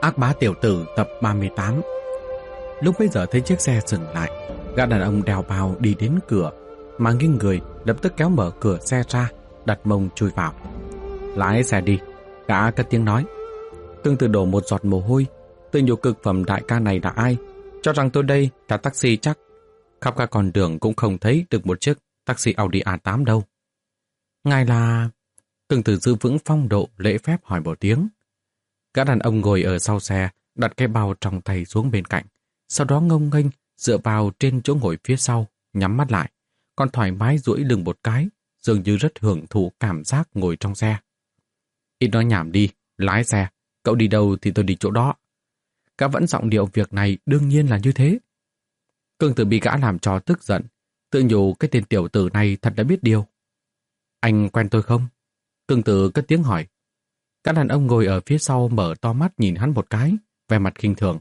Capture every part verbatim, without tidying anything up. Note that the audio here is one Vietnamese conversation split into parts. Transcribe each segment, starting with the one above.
Ác bá tiểu tử tập ba mươi tám. Lúc bấy giờ thấy chiếc xe dừng lại, gã đàn ông đèo bào đi đến cửa, mà nghiêng người lập tức kéo mở cửa xe ra, đặt mông chui vào. Lái xe đi, gã cất tiếng nói. Tương tự đổ một giọt mồ hôi, tự nhủ cực phẩm đại ca này là ai, cho rằng tôi đây là taxi chắc. Khắp cả con đường cũng không thấy được một chiếc taxi Audi a tám đâu. Ngài là... Tương tự giữ vững phong độ lễ phép hỏi một tiếng. Gã đàn ông ngồi ở sau xe, đặt cái bao trong tay xuống bên cạnh, sau đó ngông nghênh dựa vào trên chỗ ngồi phía sau, nhắm mắt lại, còn thoải mái duỗi lưng một cái, dường như rất hưởng thụ cảm giác ngồi trong xe. Ít nói nhảm đi, lái xe, cậu đi đâu thì tôi đi chỗ đó. Gã vẫn giọng điệu việc này đương nhiên là như thế. Cương Tử bị gã làm cho tức giận, tự nhủ cái tên tiểu tử này thật đã biết điều. Anh quen tôi không? Cương Tử cất tiếng hỏi. Các đàn ông ngồi ở phía sau mở to mắt nhìn hắn một cái, vẻ mặt khinh thường.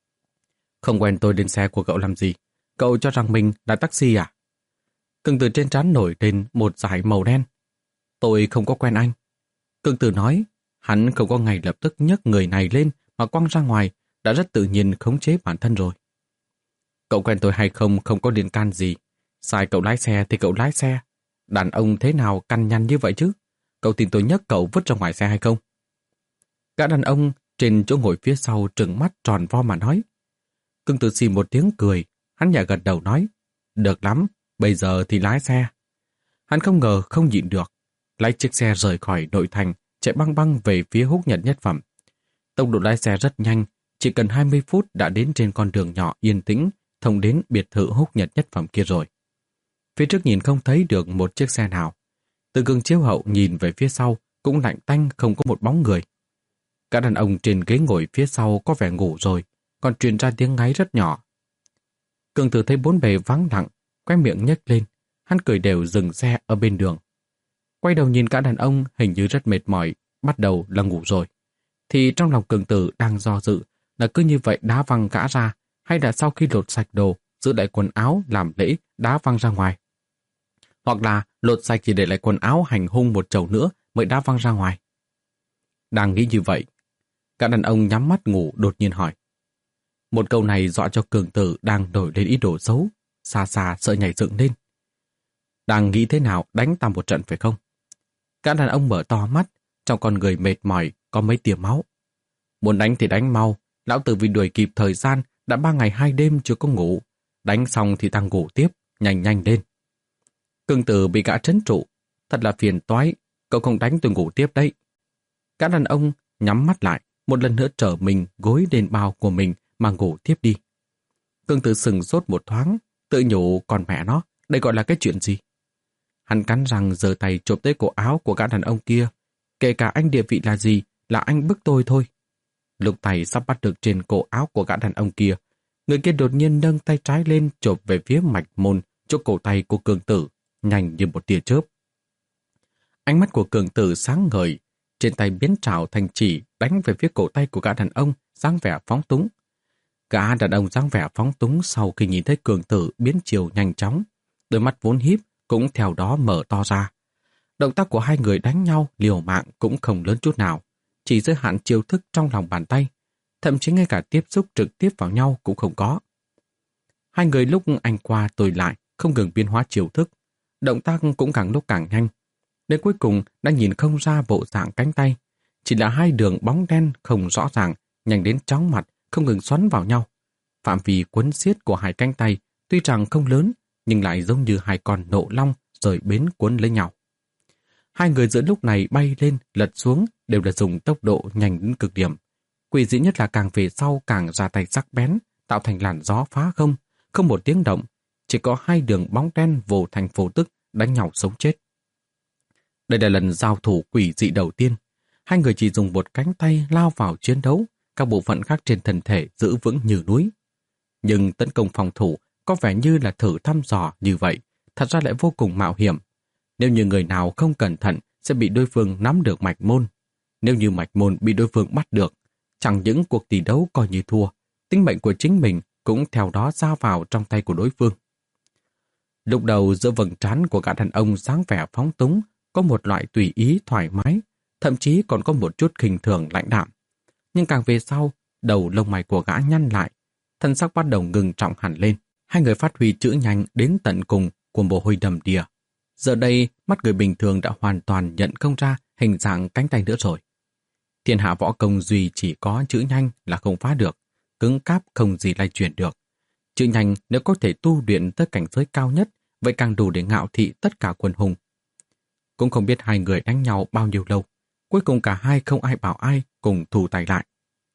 Không quen tôi lên xe của cậu làm gì? Cậu cho rằng mình là taxi à? Cương Tử trên trán nổi lên một dải màu đen. Tôi không có quen anh. Cương Tử nói, hắn không có ngày lập tức nhấc người này lên mà quăng ra ngoài, đã rất tự nhiên khống chế bản thân rồi. Cậu quen tôi hay không không có liên can gì. Sai cậu lái xe thì cậu lái xe. Đàn ông thế nào căn nhăn như vậy chứ? Cậu tin tôi nhấc cậu vứt ra ngoài xe hay không? Gã đàn ông trên chỗ ngồi phía sau trừng mắt tròn vo mà nói. Cương Tử xì một tiếng cười, hắn nhẹ gật đầu nói. Được lắm, bây giờ thì lái xe. Hắn không ngờ không nhịn được, lái chiếc xe rời khỏi nội thành, chạy băng băng về phía Húc Nhật Nhất Phẩm. Tốc độ lái xe rất nhanh, chỉ cần hai mươi phút đã đến trên con đường nhỏ yên tĩnh, thông đến biệt thự Húc Nhật Nhất Phẩm kia rồi. Phía trước nhìn không thấy được một chiếc xe nào. Từ gương chiếu hậu nhìn về phía sau cũng lạnh tanh không có một bóng người. Cả đàn ông trên ghế ngồi phía sau có vẻ ngủ rồi, còn truyền ra tiếng ngáy rất nhỏ. Cường Tử thấy bốn bề vắng lặng, quay miệng nhếch lên, hắn cười đều dừng xe ở bên đường. Quay đầu nhìn cả đàn ông hình như rất mệt mỏi, bắt đầu là ngủ rồi. Thì trong lòng Cường Tử đang do dự là cứ như vậy đá văng gã ra, hay là sau khi lột sạch đồ, giữ lại quần áo làm lễ đá văng ra ngoài. Hoặc là lột sạch chỉ để lại quần áo hành hung một chầu nữa mới đá văng ra ngoài. Đang nghĩ như vậy, cả đàn ông nhắm mắt ngủ đột nhiên hỏi. Một câu này dọa cho Cường Tử đang nổi lên ý đồ xấu, xa xa sợ nhảy dựng lên. Đang nghĩ thế nào đánh ta một trận phải không? Cả đàn ông mở to mắt, trong con người mệt mỏi có mấy tia máu. Muốn đánh thì đánh mau, lão tử vì đuổi kịp thời gian đã ba ngày hai đêm chưa có ngủ. Đánh xong thì tăng ngủ tiếp, nhanh nhanh lên. Cường Tử bị gã trấn trụ, thật là phiền toái, cậu không đánh tôi ngủ tiếp đấy. Cả đàn ông nhắm mắt lại, một lần nữa trở mình gối lên bao của mình mà ngủ tiếp đi. Cường Tử sừng sốt một thoáng, tự nhủ còn mẹ nó, đây gọi là cái chuyện gì? Hắn cắn răng giơ tay chộp tới cổ áo của gã đàn ông kia, kể cả anh địa vị là gì, là anh bức tôi thôi. Lúc tay sắp bắt được trên cổ áo của gã đàn ông kia, người kia đột nhiên nâng tay trái lên chộp về phía mạch môn chỗ cổ tay của Cường Tử, nhanh như một tia chớp. Ánh mắt của Cường Tử sáng ngời, trên tay biến trảo thành chỉ đánh về phía cổ tay của gã đàn ông dáng vẻ phóng túng. Gã đàn ông dáng vẻ phóng túng sau khi nhìn thấy Cường Tử biến chiều nhanh chóng, đôi mắt vốn híp cũng theo đó mở to ra. Động tác của hai người đánh nhau liều mạng cũng không lớn chút nào, chỉ giới hạn chiêu thức trong lòng bàn tay, thậm chí ngay cả tiếp xúc trực tiếp vào nhau cũng không có. Hai người lúc anh qua tôi lại không ngừng biến hóa chiêu thức, động tác cũng càng lúc càng nhanh. Đến cuối cùng đã nhìn không ra bộ dạng cánh tay, chỉ là hai đường bóng đen không rõ ràng, nhanh đến chóng mặt, không ngừng xoắn vào nhau. Phạm vi quấn xiết của hai cánh tay tuy rằng không lớn, nhưng lại giống như hai con nộ long rời bến cuốn lấy nhau. Hai người giữa lúc này bay lên, lật xuống đều là dùng tốc độ nhanh đến cực điểm. Quỷ dị nhất là càng về sau càng ra tay sắc bén, tạo thành làn gió phá không, không một tiếng động, chỉ có hai đường bóng đen vô thành vô tức đánh nhau sống chết. Đây là lần giao thủ quỷ dị đầu tiên. Hai người chỉ dùng một cánh tay lao vào chiến đấu, các bộ phận khác trên thân thể giữ vững như núi. Nhưng tấn công phòng thủ có vẻ như là thử thăm dò như vậy, thật ra lại vô cùng mạo hiểm. Nếu như người nào không cẩn thận sẽ bị đối phương nắm được mạch môn. Nếu như mạch môn bị đối phương bắt được, chẳng những cuộc tỷ đấu coi như thua, tính mệnh của chính mình cũng theo đó ra vào trong tay của đối phương. Lúc đầu giữa vầng trán của gã đàn ông dáng vẻ phóng túng có một loại tùy ý thoải mái, thậm chí còn có một chút khinh thường lãnh đạm. Nhưng càng về sau, đầu lông mày của gã nhăn lại, thân sắc bắt đầu ngừng trọng hẳn lên. Hai người phát huy chữ nhanh đến tận cùng của mồ hôi đầm đìa. Giờ đây, mắt người bình thường đã hoàn toàn nhận không ra hình dạng cánh tay nữa rồi. Thiên hạ võ công duy chỉ có chữ nhanh là không phá được, cứng cáp không gì lay chuyển được. Chữ nhanh nếu có thể tu luyện tới cảnh giới cao nhất, vậy càng đủ để ngạo thị tất cả quân hùng. Cũng không biết hai người đánh nhau bao nhiêu lâu, cuối cùng cả hai không ai bảo ai cùng thù tay lại.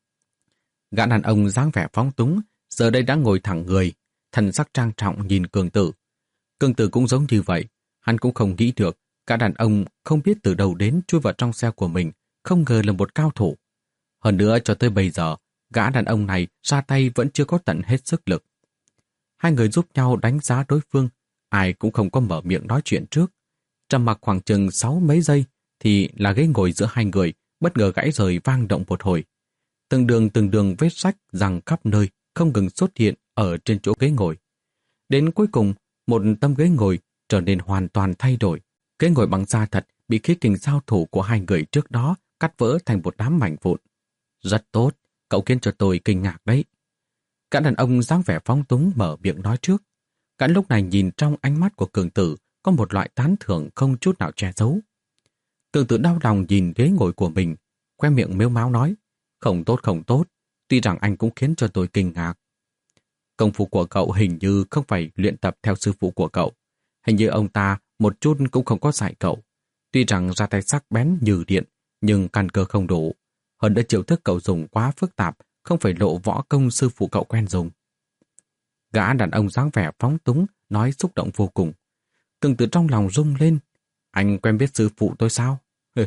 Gã đàn ông dáng vẻ phóng túng, giờ đây đã ngồi thẳng người, thần sắc trang trọng nhìn Cường Tử. Cường Tử cũng giống như vậy, hắn cũng không nghĩ được, gã đàn ông không biết từ đầu đến chui vào trong xe của mình, không ngờ là một cao thủ. Hơn nữa cho tới bây giờ, gã đàn ông này ra tay vẫn chưa có tận hết sức lực. Hai người giúp nhau đánh giá đối phương, ai cũng không có mở miệng nói chuyện trước. Trầm mặc khoảng chừng sáu mấy giây thì là ghế ngồi giữa hai người bất ngờ gãy rời vang động một hồi. Từng đường từng đường vết rách giằng khắp nơi không ngừng xuất hiện ở trên chỗ ghế ngồi. Đến cuối cùng, một tấm ghế ngồi trở nên hoàn toàn thay đổi. Ghế ngồi bằng da thật bị khí kình giao thủ của hai người trước đó cắt vỡ thành một đám mảnh vụn. Rất tốt, cậu khiến cho tôi kinh ngạc đấy. Cả đàn ông dáng vẻ phóng túng mở miệng nói trước. Cả lúc này nhìn trong ánh mắt của Cường Tử có một loại tán thưởng không chút nào che giấu. Cường Tử đau lòng nhìn ghế ngồi của mình, khoe miệng mếu máo nói, không tốt không tốt, tuy rằng anh cũng khiến cho tôi kinh ngạc. Công phu của cậu hình như không phải luyện tập theo sư phụ của cậu. Hình như ông ta một chút cũng không có dạy cậu. Tuy rằng ra tay sắc bén như điện, nhưng căn cơ không đủ. Hơn nữa chiêu thức cậu dùng quá phức tạp, không phải lộ võ công sư phụ cậu quen dùng. Gã đàn ông dáng vẻ phóng túng, nói xúc động vô cùng. Cường Tử trong lòng rung lên. Anh quen biết sư phụ tôi sao?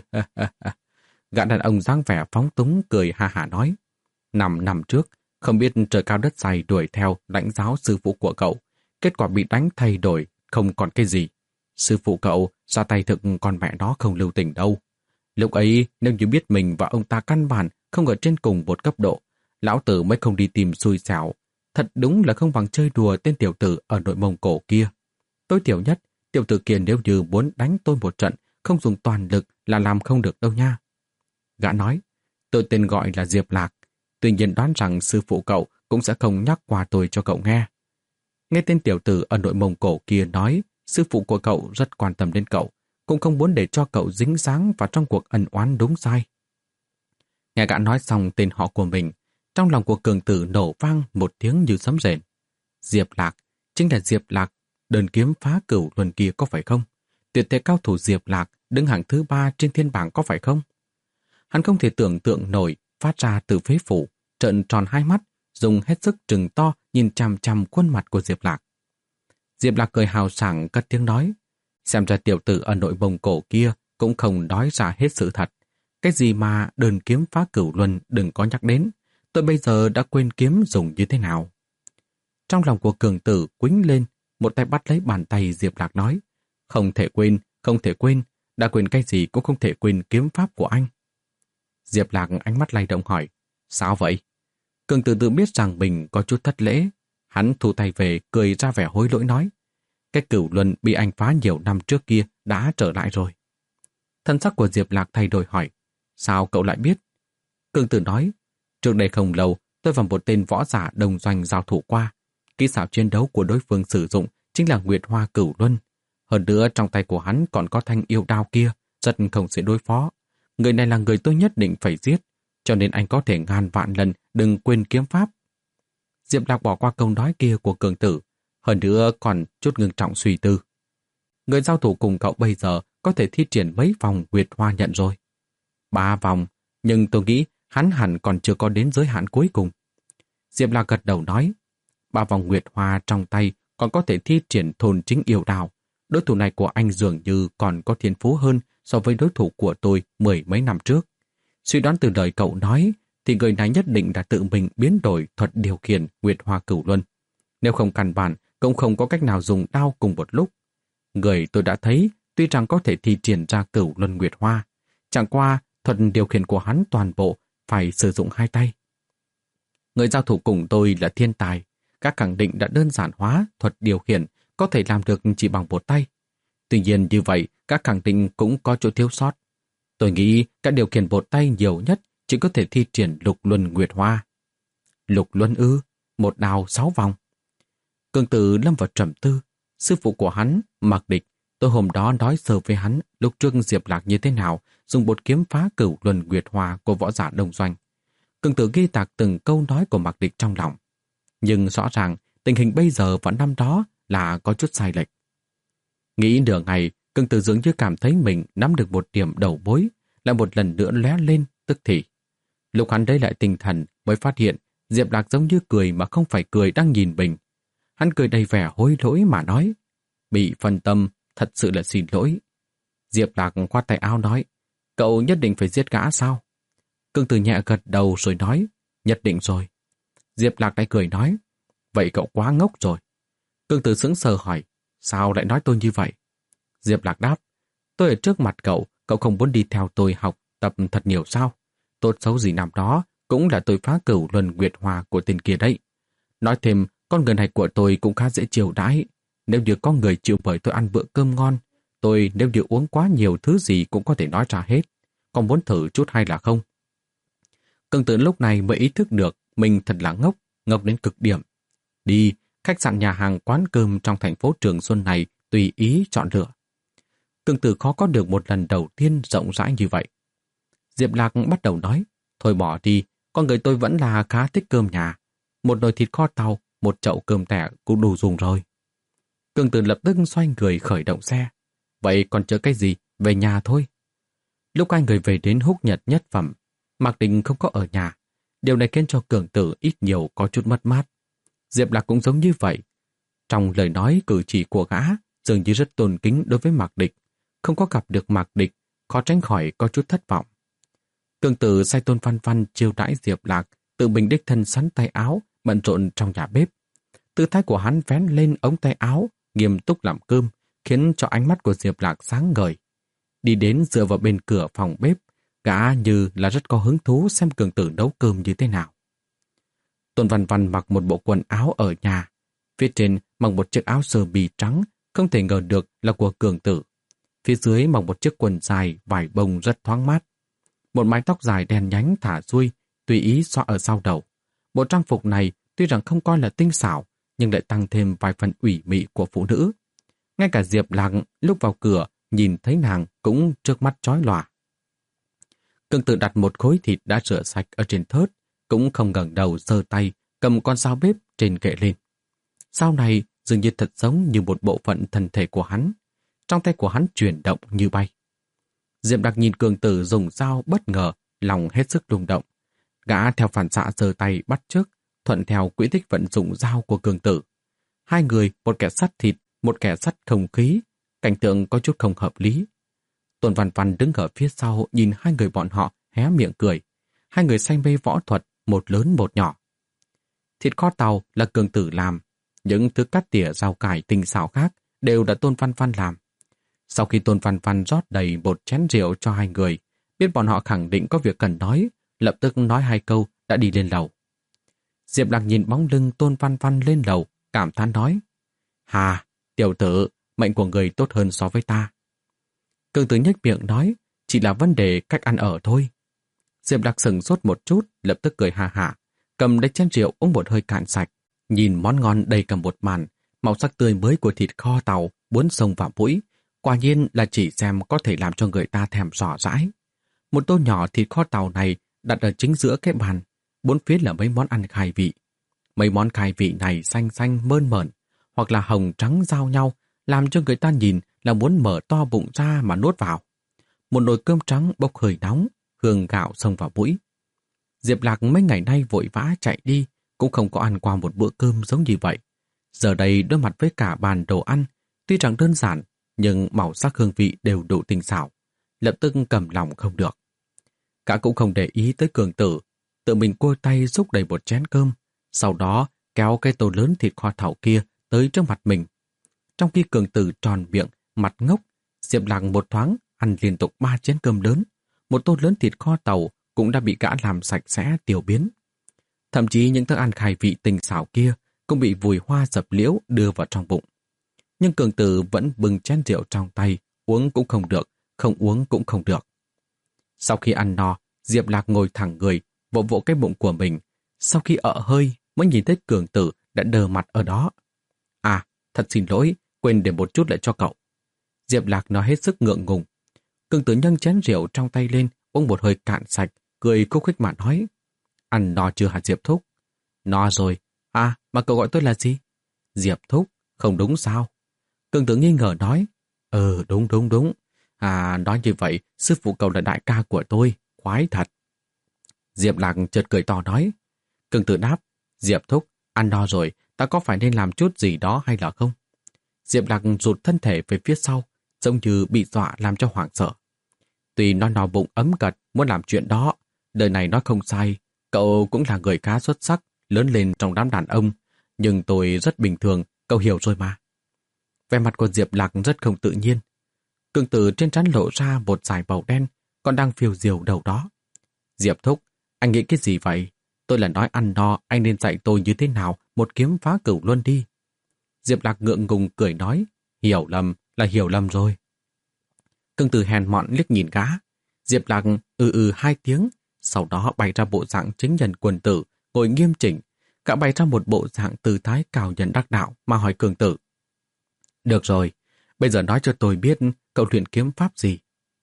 Gã đàn ông dáng vẻ phóng túng cười ha hả nói. Năm năm trước, không biết trời cao đất dày đuổi theo lãnh giáo sư phụ của cậu. Kết quả bị đánh thay đổi, không còn cái gì. Sư phụ cậu ra tay thực con mẹ đó không lưu tình đâu. Lúc ấy, nếu như biết mình và ông ta căn bản không ở trên cùng một cấp độ, lão tử mới không đi tìm xui xẻo. Thật đúng là không bằng chơi đùa tên tiểu tử ở nội Mông Cổ kia. Tối thiểu nhất, tiểu tử kia nếu như muốn đánh tôi một trận, không dùng toàn lực là làm không được đâu nha. Gã nói, tôi tên gọi là Diệp Lạc, tuy nhiên đoán rằng sư phụ cậu cũng sẽ không nhắc qua tôi cho cậu nghe. Nghe tên tiểu tử ở nội Mông Cổ kia nói, sư phụ của cậu rất quan tâm đến cậu, cũng không muốn để cho cậu dính dáng vào trong cuộc ân oán đúng sai. Nghe gã nói xong tên họ của mình, trong lòng của Cường Tử nổ vang một tiếng như sấm rền. Diệp Lạc, chính là Diệp Lạc, đơn kiếm phá cửu luân kia có phải không? Tuyệt thế cao thủ Diệp Lạc đứng hạng thứ ba trên thiên bảng có phải không? Hắn không thể tưởng tượng nổi phát ra từ phế phủ, trợn tròn hai mắt, dùng hết sức trừng to nhìn chằm chằm khuôn mặt của Diệp Lạc. Diệp Lạc cười hào sảng cất tiếng nói, xem ra tiểu tử ở nội Mông Cổ kia cũng không nói ra hết sự thật. Cái gì mà đơn kiếm phá cửu luân đừng có nhắc đến, tôi bây giờ đã quên kiếm dùng như thế nào. Trong lòng của Cường Tử quýnh lên, một tay bắt lấy bàn tay Diệp Lạc nói, không thể quên, không thể quên, đã quên cái gì cũng không thể quên kiếm pháp của anh. Diệp Lạc ánh mắt lay động hỏi, sao vậy? Cường Tử tự biết rằng mình có chút thất lễ, hắn thu tay về cười ra vẻ hối lỗi nói, cái cửu luân bị anh phá nhiều năm trước kia đã trở lại rồi. Thân sắc của Diệp Lạc thay đổi hỏi, sao cậu lại biết? Cường Tử nói, trước đây không lâu tôi và một tên võ giả đồng doanh giao thủ qua. Kỹ xảo chiến đấu của đối phương sử dụng chính là Nguyệt Hoa Cửu Luân. Hơn nữa trong tay của hắn còn có thanh yêu đao kia, rất không dễ đối phó. Người này là người tôi nhất định phải giết, cho nên anh có thể ngàn vạn lần đừng quên kiếm pháp. Diệp Lạc bỏ qua câu nói kia của Cường Tử, hơn nữa còn chút ngưng trọng suy tư. Người giao thủ cùng cậu bây giờ có thể thi triển mấy vòng Nguyệt Hoa nhận rồi. Ba vòng, nhưng tôi nghĩ hắn hẳn còn chưa có đến giới hạn cuối cùng. Diệp Lạc gật đầu nói, ba vòng Nguyệt Hoa trong tay còn có thể thi triển thôn chính yêu đào. Đối thủ này của anh dường như còn có thiên phú hơn so với đối thủ của tôi mười mấy năm trước. Suy đoán từ lời cậu nói, thì người này nhất định đã tự mình biến đổi thuật điều khiển Nguyệt Hoa Cửu Luân. Nếu không căn bản, cũng không có cách nào dùng đao cùng một lúc. Người tôi đã thấy, tuy rằng có thể thi triển ra Cửu Luân Nguyệt Hoa, chẳng qua thuật điều khiển của hắn toàn bộ phải sử dụng hai tay. Người giao thủ cùng tôi là thiên tài, các khẳng định đã đơn giản hóa thuật điều khiển có thể làm được chỉ bằng một tay. Tuy nhiên như vậy, các khẳng định cũng có chỗ thiếu sót. Tôi nghĩ các điều khiển một tay nhiều nhất chỉ có thể thi triển Lục Luân Nguyệt Hoa. Lục luân ư? Một đào sáu vòng. Cường Tử lâm vào trầm tư. Sư phụ của hắn, Mạc Địch, tôi hôm đó nói sơ với hắn lúc trước Diệp Lạc như thế nào dùng bột kiếm phá cửu luân nguyệt hòa của võ giả Đông Doanh. Cường Tử ghi tạc từng câu nói của Mạc Địch trong lòng. Nhưng rõ ràng tình hình bây giờ và năm đó là có chút sai lệch. Nghĩ nửa ngày, Cường Tử dường như cảm thấy mình nắm được một điểm đầu mối, lại một lần nữa lóe lên tức thì. Lúc hắn lấy lại tinh thần mới phát hiện Diệp Lạc giống như cười mà không phải cười đang nhìn mình. Hắn cười đầy vẻ hối lỗi mà nói, bị phân tâm, thật sự là xin lỗi. Diệp Lạc khoát tay áo nói, cậu nhất định phải giết gã sao? Cường Tử nhẹ gật đầu rồi nói, nhất định rồi. Diệp Lạc lại cười nói, vậy cậu quá ngốc rồi. Cường Tử sững sờ hỏi, sao lại nói tôi như vậy? Diệp Lạc đáp, tôi ở trước mặt cậu, cậu không muốn đi theo tôi học tập thật nhiều sao? Tốt xấu gì năm đó cũng là tôi phá cửu luân nguyệt hòa của tên kia đấy. Nói thêm, con người này của tôi cũng khá dễ chiều đãi. Nếu như có người chịu mời tôi ăn bữa cơm ngon, tôi nếu như uống quá nhiều thứ gì cũng có thể nói ra hết. Còn muốn thử chút hay là không? Cường Tử lúc này mới ý thức được mình thật là ngốc, ngốc đến cực điểm. Đi, khách sạn nhà hàng quán cơm trong thành phố Trường Xuân này tùy ý chọn lựa. Cường Tử khó có được một lần đầu tiên rộng rãi như vậy. Diệp Lạc bắt đầu nói, thôi bỏ đi, con người tôi vẫn là khá thích cơm nhà. Một nồi thịt kho tàu, một chậu cơm tẻ cũng đủ dùng rồi. Cường Tử lập tức xoay người khởi động xe. Vậy còn chờ cái gì? Về nhà thôi. Lúc hai người về đến Húc Nhật Nhất Phẩm, Mạc Đình không có ở nhà. Điều này khiến cho Cường Tử ít nhiều có chút mất mát. Diệp Lạc cũng giống như vậy. Trong lời nói cử chỉ của gã dường như rất tôn kính đối với Mạc Địch. Không có gặp được Mạc Địch, khó tránh khỏi có chút thất vọng. Cường Tử sai Tôn Văn Văn chiêu đãi Diệp Lạc, tự mình đích thân sắn tay áo, bận rộn trong nhà bếp. Tư thái của hắn vén lên ống tay áo, nghiêm túc làm cơm, khiến cho ánh mắt của Diệp Lạc sáng ngời. Đi đến dựa vào bên cửa phòng bếp, gã như là rất có hứng thú xem Cường Tử nấu cơm như thế nào. Tôn Văn Văn mặc một bộ quần áo ở nhà, phía trên mặc một chiếc áo sơ mi trắng, không thể ngờ được là của Cường Tử. Phía dưới mặc một chiếc quần dài vải bông rất thoáng mát. Một mái tóc dài đen nhánh thả xuôi, tùy ý xõa ở sau đầu. Bộ trang phục này tuy rằng không coi là tinh xảo, nhưng lại tăng thêm vài phần ủy mị của phụ nữ. Ngay cả Diệp Lạc lúc vào cửa nhìn thấy nàng cũng trước mắt chói lòa. Cường Tử đặt một khối thịt đã rửa sạch ở trên thớt, cũng không ngẩng đầu giơ tay cầm con dao bếp trên kệ lên. Dao này dường như thật giống như một bộ phận thân thể của hắn. Trong tay của hắn chuyển động như bay. Diệp Lạc nhìn Cường Tử dùng dao bất ngờ, lòng hết sức rung động. Gã theo phản xạ giơ tay bắt chước, thuận theo quỹ tích vận dụng dao của Cường Tử. Hai người, một kẻ sắt thịt, một kẻ sắt không khí, cảnh tượng có chút không hợp lý. Tôn Văn Văn đứng ở phía sau nhìn hai người bọn họ hé miệng cười. Hai người say mê võ thuật, một lớn một nhỏ. Thịt kho tàu là Cường Tử làm, những thứ cắt tỉa rau cải tinh xảo khác đều là Tôn Văn Văn làm. Sau khi Tôn Văn Văn rót đầy một chén rượu cho hai người, biết bọn họ khẳng định có việc cần nói, lập tức nói hai câu đã đi lên lầu. Diệp Lạc nhìn bóng lưng Tôn Văn Văn lên lầu, cảm thán nói, hà, tiểu tử, mệnh của người tốt hơn so với ta. Cường Tử nhếch miệng nói, chỉ là vấn đề cách ăn ở thôi. Diệp Lạc sững sốt một chút, lập tức cười hà hả, cầm lấy chén rượu uống một hơi cạn sạch, nhìn món ngon đầy cầm một màn, màu sắc tươi mới của thịt kho tàu muốn xông vào mũi, quả nhiên là chỉ xem có thể làm cho người ta thèm rõ rãi. Một tô nhỏ thịt kho tàu này đặt ở chính giữa cái bàn, bốn phía là mấy món ăn khai vị. Mấy món khai vị này xanh xanh mơn mởn, hoặc là hồng trắng giao nhau, làm cho người ta nhìn là muốn mở to bụng ra mà nuốt vào. Một nồi cơm trắng bốc hơi nóng, hương gạo xông vào mũi. Diệp Lạc mấy ngày nay vội vã chạy đi, cũng không có ăn qua một bữa cơm giống như vậy. Giờ đây đối mặt với cả bàn đồ ăn, tuy rằng đơn giản, nhưng màu sắc hương vị đều đủ tinh xảo, lập tức cầm lòng không được. Cả cũng không để ý tới Cường Tử, tự mình cua tay xúc đầy một chén cơm, sau đó kéo cái tô lớn thịt kho tàu kia tới trước mặt mình. Trong khi Cường Tử tròn miệng, mặt ngốc, Diệp Lạc một thoáng ăn liên tục ba chén cơm lớn, một tô lớn thịt kho tàu cũng đã bị gã làm sạch sẽ tiêu biến. Thậm chí những thức ăn khai vị tinh xảo kia cũng bị vùi hoa dập liễu đưa vào trong bụng. Nhưng Cường Tử vẫn bưng chén rượu trong tay, uống cũng không được, không uống cũng không được. Sau khi ăn no, Diệp Lạc ngồi thẳng người, vỗ vỗ cái bụng của mình, Sau khi ợ hơi mới nhìn thấy Cường Tử đã đờ mặt ở đó. À, thật xin lỗi, quên để một chút lại cho cậu. Diệp Lạc nói hết sức ngượng ngùng. Cường Tử nâng chén rượu trong tay lên, uống một hơi cạn sạch, cười khúc khích mà nói. Ăn no chưa hả Diệp Thúc? No rồi. À, mà cậu gọi tôi là gì? Diệp Thúc, không đúng sao? Cường Tử nghi ngờ nói. Ừ, đúng đúng đúng. À, nói như vậy, sư phụ cậu là đại ca của tôi, khoái thật. Diệp Lạc chợt cười to nói. Cường Tử đáp. Diệp Thúc, ăn no rồi, ta có phải nên làm chút gì đó hay là không? Diệp Lạc rụt thân thể về phía sau, giống như bị dọa làm cho hoảng sợ. Tuy nó no bụng ấm cật muốn làm chuyện đó, đời này nó không sai, cậu cũng là người khá xuất sắc, lớn lên trong đám đàn ông, nhưng tôi rất bình thường, cậu hiểu rồi mà. Vẻ mặt của Diệp Lạc rất không tự nhiên. Cường Tử trên trán lộ ra một dải màu đen, còn đang phiêu diều đầu đó. Diệp Thúc, anh nghĩ cái gì vậy? Tôi là nói ăn no, anh nên dạy tôi như thế nào một kiếm phá cửu luân đi. Diệp Lạc ngượng ngùng cười nói, hiểu lầm là hiểu lầm rồi. Cường Tử hèn mọn liếc nhìn gã. Diệp Lạc ừ ừ hai tiếng, sau đó bày ra bộ dạng chính nhân quân tử, ngồi nghiêm chỉnh. Gã bày ra một bộ dạng tư thái cao nhân đắc đạo mà hỏi Cường Tử. Được rồi, bây giờ nói cho tôi biết cậu luyện kiếm pháp gì.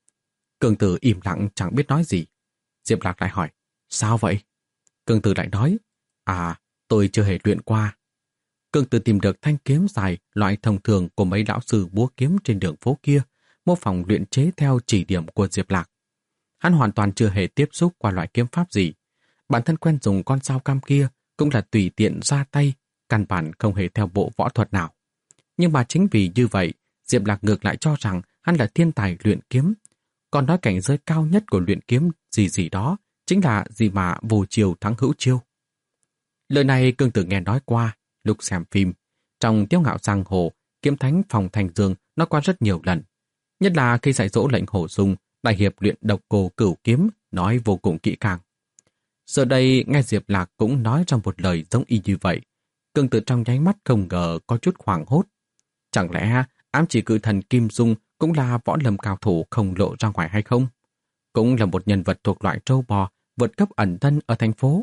Cường Tử im lặng chẳng biết nói gì. Diệp Lạc lại hỏi, sao vậy? Cường Tử lại nói, à, tôi chưa hề luyện qua. Cường Tử tìm được thanh kiếm dài loại thông thường của mấy lão sư búa kiếm trên đường phố kia, mô phỏng luyện chế theo chỉ điểm của Diệp Lạc. Hắn hoàn toàn chưa hề tiếp xúc qua loại kiếm pháp gì. Bản thân quen dùng con dao cam kia cũng là tùy tiện ra tay, căn bản không hề theo bộ võ thuật nào. Nhưng mà chính vì như vậy, Diệp Lạc ngược lại cho rằng hắn là thiên tài luyện kiếm. Còn nói cảnh giới cao nhất của luyện kiếm gì gì đó chính là gì mà vô chiêu thắng hữu chiêu. Lời này Cường Tử nghe nói qua lúc xem phim. Trong Tiếu Ngạo Giang Hồ, kiếm thánh Phòng Thành Dương nói qua rất nhiều lần. Nhất là khi dạy dỗ lệnh Hổ Dung, đại hiệp luyện độc cô cửu kiếm nói vô cùng kỹ càng. Giờ đây nghe Diệp Lạc cũng nói trong một lời giống y như vậy. Cường Tử trong nháy mắt không ngờ có chút hoảng hốt. Chẳng lẽ ám chỉ cự thần Kim Dung cũng là võ lâm cao thủ không lộ ra ngoài hay không? Cũng là một nhân vật thuộc loại trâu bò vượt cấp ẩn thân ở thành phố.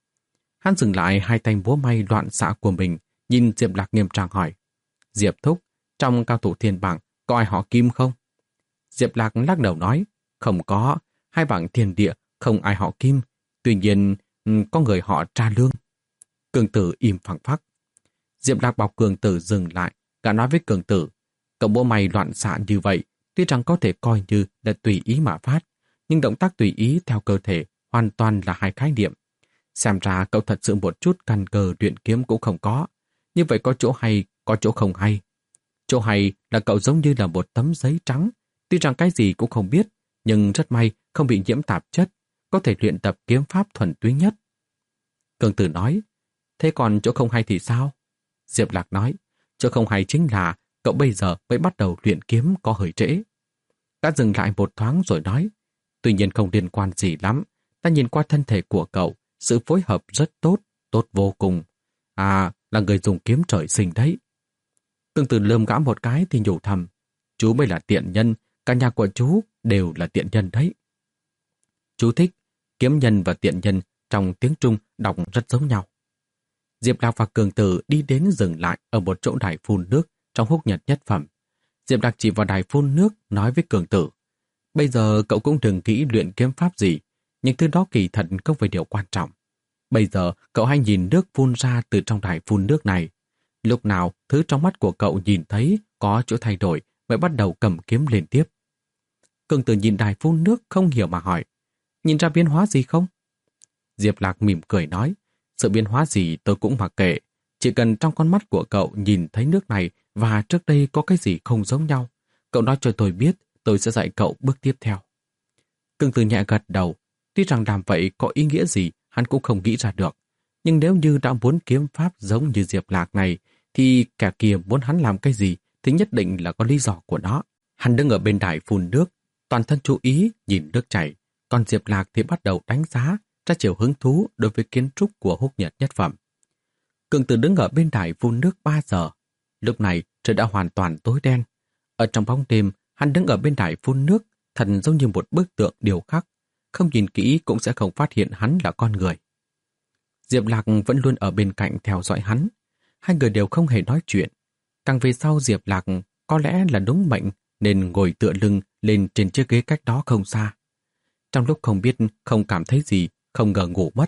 Hắn dừng lại hai tay búa may loạn xạ của mình, nhìn Diệp Lạc nghiêm trang hỏi. Diệp Thúc, trong cao thủ thiên bảng có ai họ Kim không? Diệp Lạc lắc đầu nói, không có, hai bảng thiên địa không ai họ Kim, tuy nhiên có người họ Tra Lương. Cường Tử im phăng phắc. Diệp Lạc bảo Cường Tử dừng lại, gã nói với Cường Tử, cậu búa may loạn xạ như vậy, tuy rằng có thể coi như là tùy ý mà phát, nhưng động tác tùy ý theo cơ thể hoàn toàn là hai khái niệm. Xem ra cậu thật sự một chút căn cơ luyện kiếm cũng không có. Như vậy có chỗ hay, có chỗ không hay. Chỗ hay là cậu giống như là một tấm giấy trắng, tuy rằng cái gì cũng không biết, nhưng rất may không bị nhiễm tạp chất, có thể luyện tập kiếm pháp thuần túy nhất. Cường Tử nói, thế còn chỗ không hay thì sao? Diệp Lạc nói, chỗ không hay chính là cậu bây giờ mới bắt đầu luyện kiếm có hơi trễ. Đã dừng lại một thoáng rồi nói, tuy nhiên không liên quan gì lắm, ta nhìn qua thân thể của cậu, sự phối hợp rất tốt, tốt vô cùng. À, là người dùng kiếm trời sinh đấy. Cường Tử lườm gã một cái thì nhủ thầm, chú mới là tiện nhân, cả nhà của chú đều là tiện nhân đấy. Chú thích, kiếm nhân và tiện nhân trong tiếng Trung đọc rất giống nhau. Diệp Lạc và Cường Tử đi đến dừng lại ở một chỗ đài phun nước trong Húc Nhật Nhất Phẩm. Diệp Lạc chỉ vào đài phun nước nói với Cường Tử, bây giờ cậu cũng đừng kỹ luyện kiếm pháp gì, nhưng thứ đó kỳ thật không phải điều quan trọng. Bây giờ cậu hãy nhìn nước phun ra từ trong đài phun nước này. Lúc nào thứ trong mắt của cậu nhìn thấy có chỗ thay đổi mới bắt đầu cầm kiếm lên tiếp. Cường Tử nhìn đài phun nước không hiểu mà hỏi, nhìn ra biến hóa gì không? Diệp Lạc mỉm cười nói, sự biến hóa gì tôi cũng mặc kệ, chỉ cần trong con mắt của cậu nhìn thấy nước này và trước đây có cái gì không giống nhau, cậu nói cho tôi biết, tôi sẽ dạy cậu bước tiếp theo. Cường Tử nhẹ gật đầu, tuy rằng làm vậy có ý nghĩa gì hắn cũng không nghĩ ra được, nhưng nếu như đã muốn kiếm pháp giống như Diệp Lạc này, thì kẻ kia muốn hắn làm cái gì thì nhất định là có lý do của nó. Hắn đứng ở bên đài phun nước, toàn thân chú ý nhìn nước chảy, còn Diệp Lạc thì bắt đầu đánh giá ra chiều hứng thú đối với kiến trúc của Húc Nhật Nhất Phẩm. Cường Tử đứng ở bên đài phun nước ba giờ. Lúc này trời đã hoàn toàn tối đen. Ở trong bóng đêm, hắn đứng ở bên đài phun nước, thật giống như một bức tượng điêu khắc. Không nhìn kỹ cũng sẽ không phát hiện hắn là con người. Diệp Lạc vẫn luôn ở bên cạnh theo dõi hắn. Hai người đều không hề nói chuyện. Càng về sau Diệp Lạc có lẽ là đúng mệnh nên ngồi tựa lưng lên trên chiếc ghế cách đó không xa. Trong lúc không biết, không cảm thấy gì, không ngờ ngủ mất.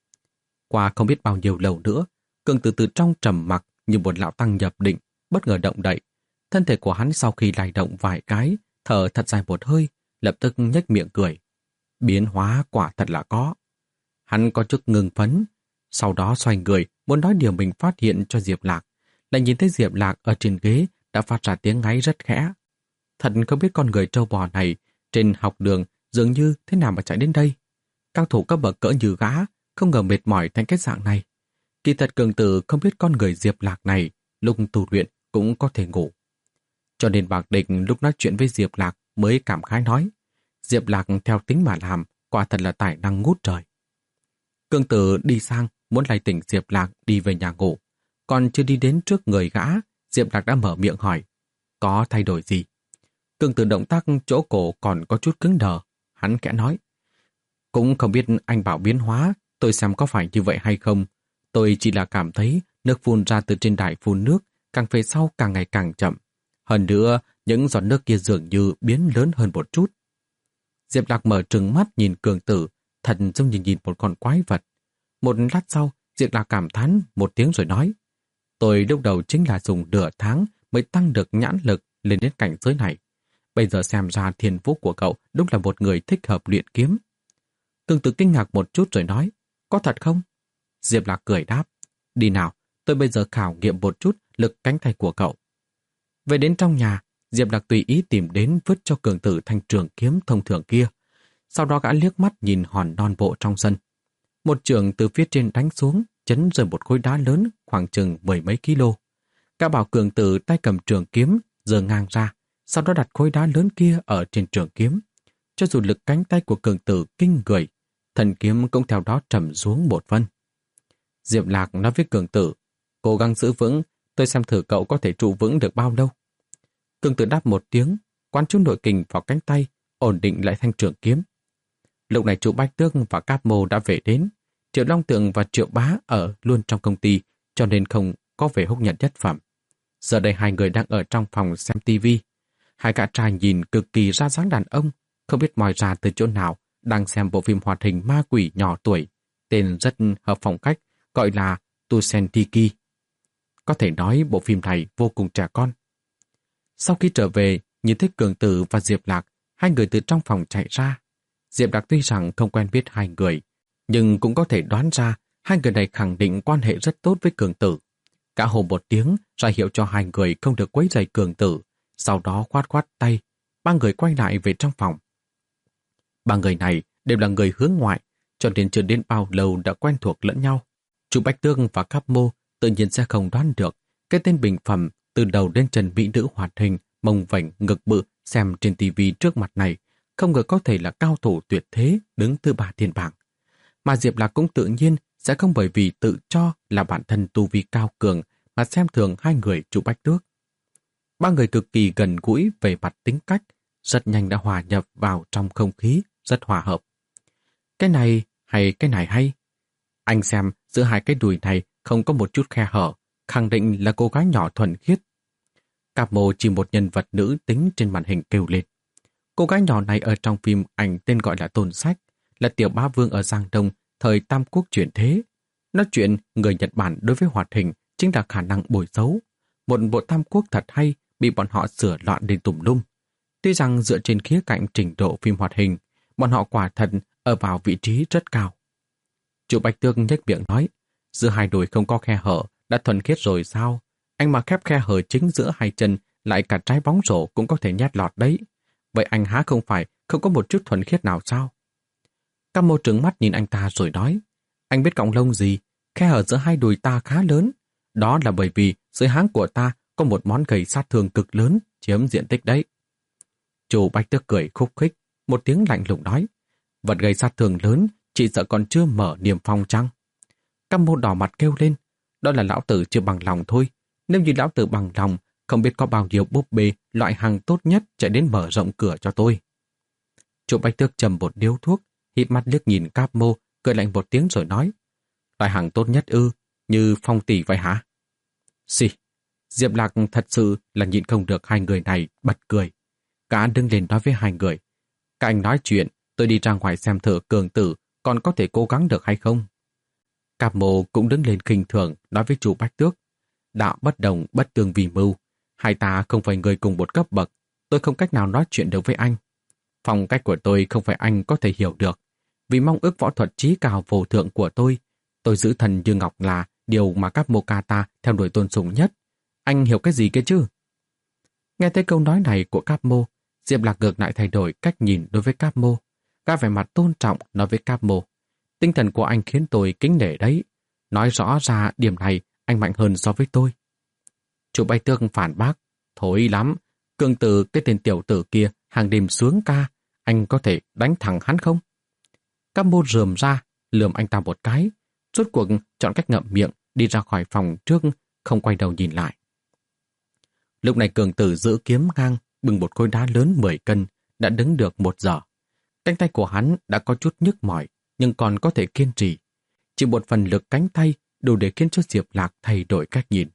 Qua không biết bao nhiêu lâu nữa, Cường từ từ trong trầm mặc như một lão tăng nhập định, bất ngờ động đậy. Thân thể của hắn sau khi lay động vài cái, thở thật dài một hơi, lập tức nhếch miệng cười. Biến hóa quả thật là có. Hắn có chút ngừng phấn, sau đó xoay người muốn nói điều mình phát hiện cho Diệp Lạc. Lại nhìn thấy Diệp Lạc ở trên ghế đã phát ra tiếng ngáy rất khẽ. Thật không biết con người trâu bò này trên học đường dường như thế nào mà chạy đến đây. Cao thủ cấp bậc cỡ như gã không ngờ mệt mỏi thành cái dạng này. Kỳ thật Cường Tử không biết con người Diệp Lạc này lúc tu luyện cũng có thể ngủ. Cho nên Bạc Định lúc nói chuyện với Diệp Lạc mới cảm khái nói, Diệp Lạc theo tính mà làm, quả thật là tài năng ngút trời. Cường Tử đi sang muốn lay tỉnh Diệp Lạc đi về nhà ngủ. Còn chưa đi đến trước người gã, Diệp Lạc đã mở miệng hỏi, có thay đổi gì? Cường Tử động tác chỗ cổ còn có chút cứng đờ. Hắn kẽ nói, cũng không biết anh bảo biến hóa, tôi xem có phải như vậy hay không. Tôi chỉ là cảm thấy nước phun ra từ trên đài phun nước càng về sau càng ngày càng chậm. Hơn nữa, những giọt nước kia dường như biến lớn hơn một chút. Diệp Lạc mở trừng mắt nhìn Cường Tử, thật giống như nhìn một con quái vật. Một lát sau, Diệp Lạc cảm thán một tiếng rồi nói, tôi lúc đầu chính là dùng nửa tháng mới tăng được nhãn lực lên đến cảnh giới này. Bây giờ xem ra thiên phú của cậu đúng là một người thích hợp luyện kiếm. Cường Tử kinh ngạc một chút rồi nói, có thật không? Diệp Lạc cười đáp, đi nào, tôi bây giờ khảo nghiệm một chút lực cánh tay của cậu. Về đến trong nhà, Diệp Lạc tùy ý tìm đến vứt cho Cường Tử thanh trường kiếm thông thường kia. Sau đó gã liếc mắt nhìn hòn non bộ trong sân. Một trường từ phía trên đánh xuống, chấn rơi một khối đá lớn khoảng chừng mười mấy kg. Gã bảo Cường Tử tay cầm trường kiếm giơ ngang ra, sau đó đặt khối đá lớn kia ở trên trường kiếm. Cho dù lực cánh tay của Cường Tử kinh người, thần kiếm cũng theo đó trầm xuống một phân. Diệp Lạc nói với Cường Tử, cố gắng giữ vững, tôi xem thử cậu có thể trụ vững được bao lâu. Cường Tử đáp một tiếng, quán chú nội kình vào cánh tay, ổn định lại thanh trường kiếm. Lúc này chú Bách Tước và Cáp Mô đã về đến. Triệu Long Tượng và Triệu Bá ở luôn trong công ty, cho nên không có về húc nhận nhất phẩm. Giờ đây hai người đang ở trong phòng xem tivi. Hai gã trai nhìn cực kỳ ra dáng đàn ông, không biết moi ra từ chỗ nào, đang xem bộ phim hoạt hình ma quỷ nhỏ tuổi, tên rất hợp phong cách, gọi là Tusentiki. Có thể nói bộ phim này vô cùng trẻ con. Sau khi trở về, nhìn thấy Cường Tử và Diệp Lạc, hai người từ trong phòng chạy ra. Diệp Lạc tuy rằng không quen biết hai người, nhưng cũng có thể đoán ra hai người này khẳng định quan hệ rất tốt với Cường Tử. Cả hồ một tiếng ra hiệu cho hai người không được quấy rầy Cường Tử, sau đó khoát khoát tay, ba người quay lại về trong phòng. Ba người này đều là người hướng ngoại, cho nên chưa đến bao lâu đã quen thuộc lẫn nhau. Chú Bách Tương và Cáp Mô tự nhiên sẽ không đoán được cái tên bình phẩm từ đầu đến chân mỹ nữ hoạt hình, mông vảnh, ngực bự xem trên tivi trước mặt này, không ngờ có thể là cao thủ tuyệt thế đứng thứ ba thiên bảng. Mà Diệp Lạc cũng tự nhiên sẽ không bởi vì tự cho là bản thân tu vi cao cường mà xem thường hai người chú Bách Tước. Ba người cực kỳ gần gũi về mặt tính cách, rất nhanh đã hòa nhập vào trong không khí, rất hòa hợp. Cái này hay cái này hay. Anh xem giữa hai cái đùi này không có một chút khe hở, khẳng định là cô gái nhỏ thuần khiết. Cáp Mô chỉ một nhân vật nữ tính trên màn hình kêu lên. Cô gái nhỏ này ở trong phim ảnh tên gọi là Tôn Sách, là tiểu bá vương ở Giang Đông, thời Tam Quốc chuyển thế. Nói chuyện người Nhật Bản đối với hoạt hình chính là khả năng bồi xấu. Một bộ Tam Quốc thật hay bị bọn họ sửa loạn đến tùm lum. Tuy rằng dựa trên khía cạnh trình độ phim hoạt hình, bọn họ quả thật ở vào vị trí rất cao. Chú Bạch Tương nhếch miệng nói, giữa hai đùi không có khe hở, đã thuần khiết rồi sao? Anh mà khép khe hở chính giữa hai chân, lại cả trái bóng rổ cũng có thể nhét lọt đấy. Vậy anh há không phải không có một chút thuần khiết nào sao? Cáp Mô trừng mắt nhìn anh ta rồi nói, anh biết cọng lông gì? Khe hở giữa hai đùi ta khá lớn. Đó là bởi vì dưới háng của ta có một món gậy sát thương cực lớn chiếm diện tích đấy. Chú Bách Tước cười khúc khích, một tiếng lạnh lùng nói, vật gây sát thương lớn chỉ sợ còn chưa mở niềm phong chăng? Cáp Mô đỏ mặt kêu lên, đó là lão tử chưa bằng lòng thôi. Nếu như lão tử bằng lòng, không biết có bao nhiêu búp bê loại hàng tốt nhất chạy đến mở rộng cửa cho tôi. Chú Bách Tước trầm một điếu thuốc, híp mắt liếc nhìn Cáp Mô, cười lạnh một tiếng rồi nói, Đại hàng tốt nhất ư, như Phong tỷ vậy hả? Xì, Diệp Lạc thật sự là nhịn không được hai người này bật cười. Cả đứng lên nói với hai người. Các anh nói chuyện, tôi đi ra ngoài xem thử cường tử còn có thể cố gắng được hay không. Cạp Mộ cũng đứng lên khinh thường nói với chủ Bách Tước. Đạo bất đồng bất tương vì mưu. Hai ta không phải người cùng một cấp bậc. Tôi không cách nào nói chuyện được với anh. Phong cách của tôi không phải anh có thể hiểu được. Vì mong ước võ thuật trí cao vô thượng của tôi, tôi giữ thần như ngọc là điều mà các Mokata theo đuổi tôn sùng nhất. Anh hiểu cái gì kia chứ? Nghe thấy câu nói này của Cáp Mô, Diệp Lạc ngược lại thay đổi cách nhìn đối với Cáp Mô. Gã vẻ mặt tôn trọng nói với Cáp Mô. Tinh thần của anh khiến tôi kính nể đấy. Nói rõ ra điểm này anh mạnh hơn so với tôi. Chủ Bạch Tước phản bác. Thối lắm. Cường tử cái tên tiểu tử kia hàng đêm sướng ca. Anh có thể đánh thẳng hắn không? Cáp Mô rườm ra, lườm anh ta một cái. Rốt cuộc chọn cách ngậm miệng đi ra khỏi phòng trước, không quay đầu nhìn lại. Lúc này cường tử giữ kiếm ngang, bưng một khối đá lớn mười cân, đã đứng được một giờ. Cánh tay của hắn đã có chút nhức mỏi, nhưng còn có thể kiên trì. Chỉ một phần lực cánh tay đủ để khiến cho Diệp Lạc thay đổi cách nhìn.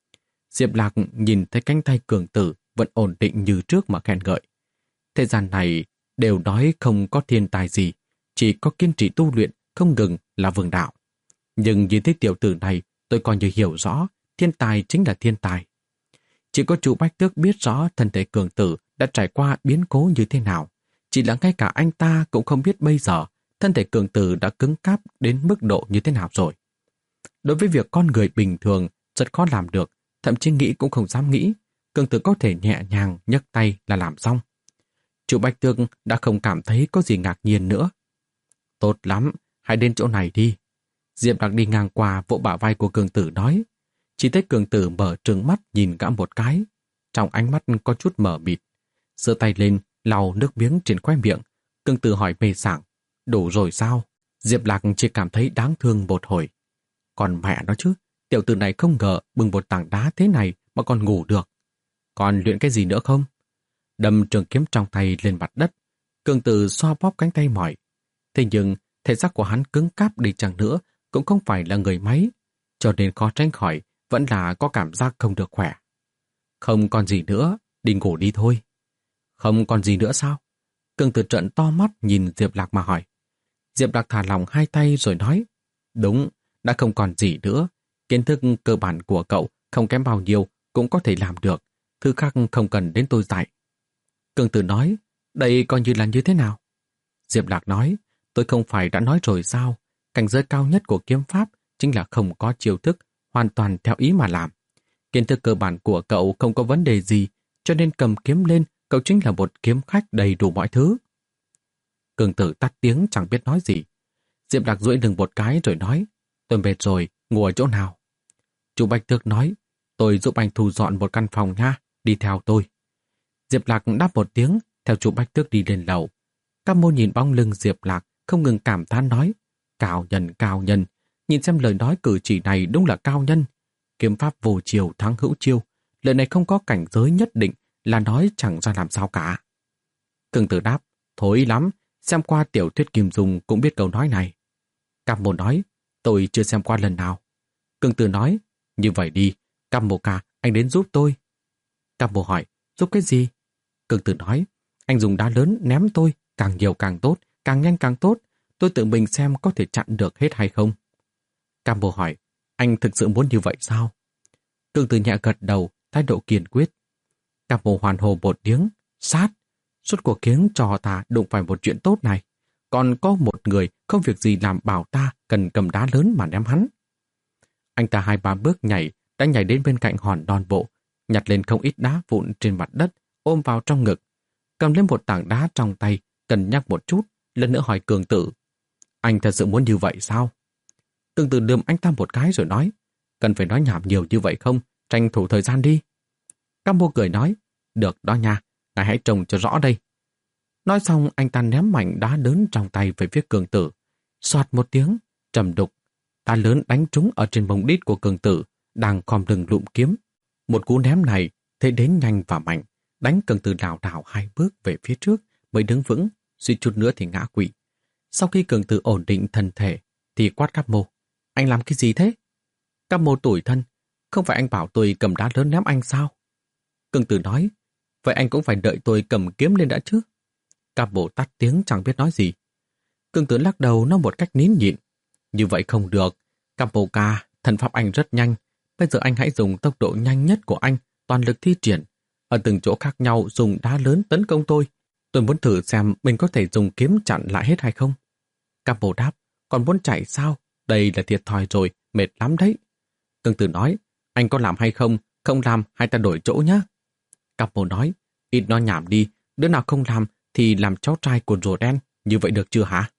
Diệp Lạc nhìn thấy cánh tay cường tử vẫn ổn định như trước mà khen ngợi. Thế gian này đều nói không có thiên tài gì, chỉ có kiên trì tu luyện không ngừng là vương đạo. Nhưng nhìn thấy tiểu tử này, tôi coi như hiểu rõ, thiên tài chính là thiên tài. Chỉ có chủ Bách Tước biết rõ thân thể cường tử đã trải qua biến cố như thế nào. Chỉ là ngay cả anh ta cũng không biết bây giờ thân thể cường tử đã cứng cáp đến mức độ như thế nào rồi. Đối với việc con người bình thường rất khó làm được, thậm chí nghĩ cũng không dám nghĩ, cường tử có thể nhẹ nhàng nhấc tay là làm xong. Chủ Bách Tước đã không cảm thấy có gì ngạc nhiên nữa. Tốt lắm, hãy đến chỗ này đi. Diệp Lạc đi ngang qua vỗ bả vai của cường tử nói. Chỉ thấy cường tử mở trừng mắt nhìn gã một cái. Trong ánh mắt có chút mờ mịt. Giơ tay lên, lau nước miếng trên khóe miệng. Cường tử hỏi mê sảng. Đủ rồi sao? Diệp Lạc chỉ cảm thấy đáng thương một hồi. Còn mẹ nó chứ, tiểu tử này không ngờ bưng một tảng đá thế này mà còn ngủ được. Còn luyện cái gì nữa không? Đâm trường kiếm trong tay lên mặt đất. Cường tử xoa bóp cánh tay mỏi. Thế nhưng thể xác của hắn cứng cáp đi chăng nữa cũng không phải là người máy, cho nên khó tránh khỏi vẫn là có cảm giác không được khỏe. Không còn gì nữa, đi ngủ đi thôi. Không còn gì nữa sao? Cường tử trợn to mắt nhìn Diệp Lạc mà hỏi. Diệp Lạc thả lỏng hai tay rồi nói. Đúng, đã không còn gì nữa. Kiến thức cơ bản của cậu không kém bao nhiêu cũng có thể làm được. Thứ khác không cần đến tôi dạy. Cường tử nói, đây coi như là như thế nào? Diệp Lạc nói, tôi không phải đã nói rồi sao? Cảnh giới cao nhất của kiếm pháp chính là không có chiêu thức, hoàn toàn theo ý mà làm. Kiến thức cơ bản của cậu không có vấn đề gì, cho nên cầm kiếm lên, cậu chính là một kiếm khách đầy đủ mọi thứ. Cường tử tắt tiếng chẳng biết nói gì. Diệp Lạc duỗi lưng một cái rồi nói, tôi mệt rồi, ngủ ở chỗ nào? Chủ Bạch Tước nói, tôi giúp anh thu dọn một căn phòng nha, đi theo tôi. Diệp Lạc đáp một tiếng, theo chủ Bạch Tước đi lên lầu. Các môn nhìn bóng lưng Diệp Lạc không ngừng cảm thán nói, cao nhân, cao nhân, nhìn xem lời nói cử chỉ này đúng là cao nhân. Kiếm pháp vô chiều thắng hữu chiêu, lời này không có cảnh giới nhất định là nói chẳng ra làm sao cả. Cường tử đáp, thối lắm, xem qua tiểu thuyết Kim Dung cũng biết câu nói này. Cam Mô nói, tôi chưa xem qua lần nào. Cường tử nói, như vậy đi, Cam Mô ca, anh đến giúp tôi. Cam Mô hỏi, giúp cái gì? Cường tử nói, anh dùng đá lớn ném tôi, càng nhiều càng tốt, càng nhanh càng tốt, tôi tự mình xem có thể chặn được hết hay không. Cam Mô hỏi, anh thực sự muốn như vậy sao? Cường tử nhẹ gật đầu, thái độ kiên quyết. Cam Mô hoàn hồ một tiếng, sát. Suốt cuộc khiến cho ta đụng phải một chuyện tốt này. Còn có một người không việc gì làm bảo ta cần cầm đá lớn mà ném hắn. Anh ta hai ba bước nhảy, đã nhảy đến bên cạnh hòn đòn bộ, nhặt lên không ít đá vụn trên mặt đất, ôm vào trong ngực. Cầm lên một tảng đá trong tay, cân nhắc một chút, lần nữa hỏi cường tử. Anh thật sự muốn như vậy sao? Cường tử lườm anh ta một cái rồi nói, cần phải nói nhảm nhiều như vậy không? Tranh thủ thời gian đi. Cam Mô cười nói, được đó nha, ngài hãy trông cho rõ đây. Nói xong anh ta ném mảnh đá lớn trong tay về phía cường tử. Xoạt một tiếng, trầm đục. Đá lớn đánh trúng ở trên mông đít của cường tử, đang khom lưng lụm kiếm. Một cú ném này thấy đến nhanh và mạnh, đánh cường tử lảo đảo hai bước về phía trước mới đứng vững, suy chút nữa thì ngã quỵ. Sau khi cường tử ổn định thân thể, thì quát Cáp Mô. Anh làm cái gì thế? Các mô tủi thân, không phải anh bảo tôi cầm đá lớn ném anh sao? Cương Tử nói, vậy anh cũng phải đợi tôi cầm kiếm lên đã chứ. Các bộ tắt tiếng chẳng biết nói gì. Cương Tử lắc đầu nói một cách nín nhịn. Như vậy không được. Các bộ ca, thần pháp anh rất nhanh. Bây giờ anh hãy dùng tốc độ nhanh nhất của anh, toàn lực thi triển. Ở từng chỗ khác nhau dùng đá lớn tấn công tôi. Tôi muốn thử xem mình có thể dùng kiếm chặn lại hết hay không. Các bộ đáp, còn muốn chạy sao? Đây là thiệt thòi rồi, mệt lắm đấy. Cương Tử nói, anh có làm hay không? Không làm, hai ta đổi chỗ nhé. Các bộ nói, ít nói nhảm đi, đứa nào không làm thì làm cháu trai của rùa đen, như vậy được chưa hả?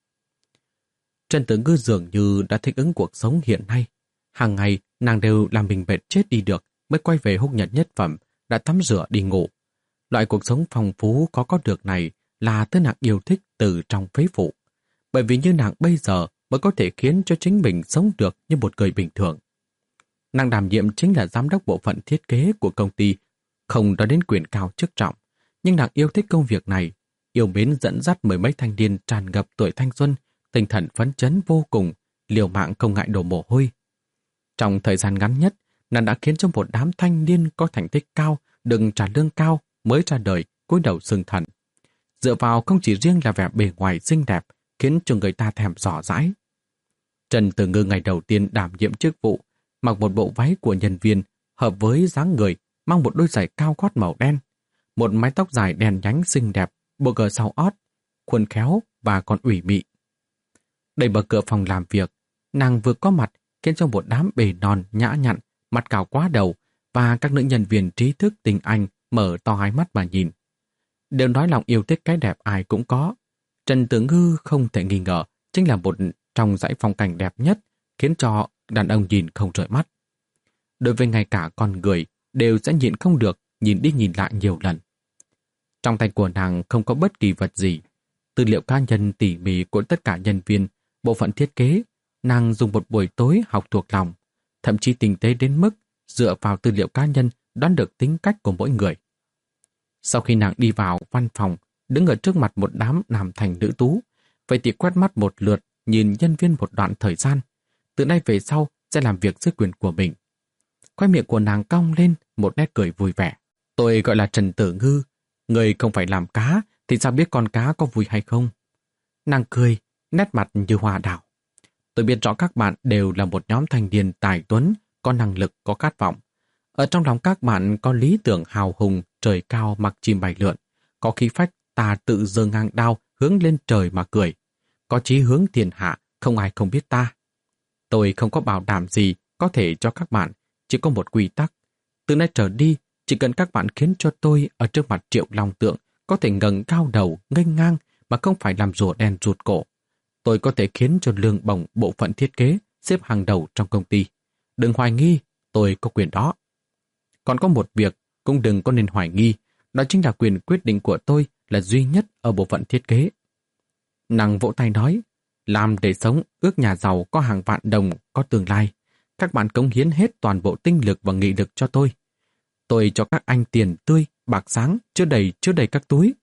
Trần Tử Ngư dường như đã thích ứng cuộc sống hiện nay. Hàng ngày, nàng đều làm mình mệt chết đi được mới quay về húc nhật nhất phẩm, đã tắm rửa đi ngủ. Loại cuộc sống phong phú có có được này là thứ nàng yêu thích từ trong phế phủ. Bởi vì như nàng bây giờ mới có thể khiến cho chính mình sống được như một người bình thường. Nàng đảm nhiệm chính là giám đốc bộ phận thiết kế của công ty, không nói đến quyền cao chức trọng, nhưng nàng yêu thích công việc này, yêu mến dẫn dắt mười mấy thanh niên tràn ngập tuổi thanh xuân, tinh thần phấn chấn vô cùng, liều mạng không ngại đổ mồ hôi. Trong thời gian ngắn nhất, nàng đã khiến cho một đám thanh niên có thành tích cao, đừng trả lương cao, mới ra đời, cúi đầu xưng thần. Dựa vào không chỉ riêng là vẻ bề ngoài xinh đẹp, khiến cho người ta thèm dò dãi. Trần Tử Ngư ngày đầu tiên đảm nhiệm chức vụ, mặc một bộ váy của nhân viên, hợp với dáng người, mang một đôi giày cao gót màu đen, một mái tóc dài đen nhánh xinh đẹp, bộ cờ sau ót, khuôn khéo và còn ủy mị. Đẩy mở cửa phòng làm việc, nàng vừa có mặt khiến cho một đám bề non nhã nhặn, mặt cào quá đầu và các nữ nhân viên trí thức tình anh mở to hai mắt mà nhìn. Đều nói lòng yêu thích cái đẹp ai cũng có. Trần Tử Ngư không thể nghi ngờ chính là một trong dãy phong cảnh đẹp nhất, khiến cho đàn ông nhìn không rời mắt. Đối với ngay cả con người đều sẽ nhịn không được, nhìn đi nhìn lại nhiều lần. Trong tay của nàng không có bất kỳ vật gì. Tư liệu cá nhân tỉ mỉ của tất cả nhân viên, bộ phận thiết kế, nàng dùng một buổi tối học thuộc lòng, thậm chí tinh tế đến mức dựa vào tư liệu cá nhân đoán được tính cách của mỗi người. Sau khi nàng đi vào văn phòng, đứng ở trước mặt một đám nam thành nữ tú, vậy thì quét mắt một lượt, nhìn nhân viên một đoạn thời gian. Từ nay về sau sẽ làm việc dưới quyền của mình. Khoai miệng của nàng cong lên một nét cười vui vẻ. Tôi gọi là Trần Tử Ngư, người không phải làm cá thì sao biết con cá có vui hay không? Nàng cười, nét mặt như hoa đào. Tôi biết rõ các bạn đều là một nhóm thanh niên tài tuấn, có năng lực, có khát vọng. Ở trong lòng các bạn có lý tưởng hào hùng, trời cao mặc chim bay lượn, có khí phách ta tự giơ ngang đao hướng lên trời mà cười, có chí hướng thiên hạ, không ai không biết ta. Tôi không có bảo đảm gì có thể cho các bạn, chỉ có một quy tắc. Từ nay trở đi, chỉ cần các bạn khiến cho tôi ở trước mặt Triệu Long Tượng có thể ngẩng cao đầu, nghênh ngang mà không phải làm rùa đen rụt cổ. Tôi có thể khiến cho lương bổng bộ phận thiết kế xếp hàng đầu trong công ty. Đừng hoài nghi, tôi có quyền đó. Còn có một việc cũng đừng có nên hoài nghi, đó chính là quyền quyết định của tôi là duy nhất ở bộ phận thiết kế. Nàng vỗ tay nói, làm để sống, ước nhà giàu có hàng vạn đồng, có tương lai. Các bạn cống hiến hết toàn bộ tinh lực và nghị lực cho tôi. Tôi cho các anh tiền tươi, bạc sáng, chưa đầy, chưa đầy các túi.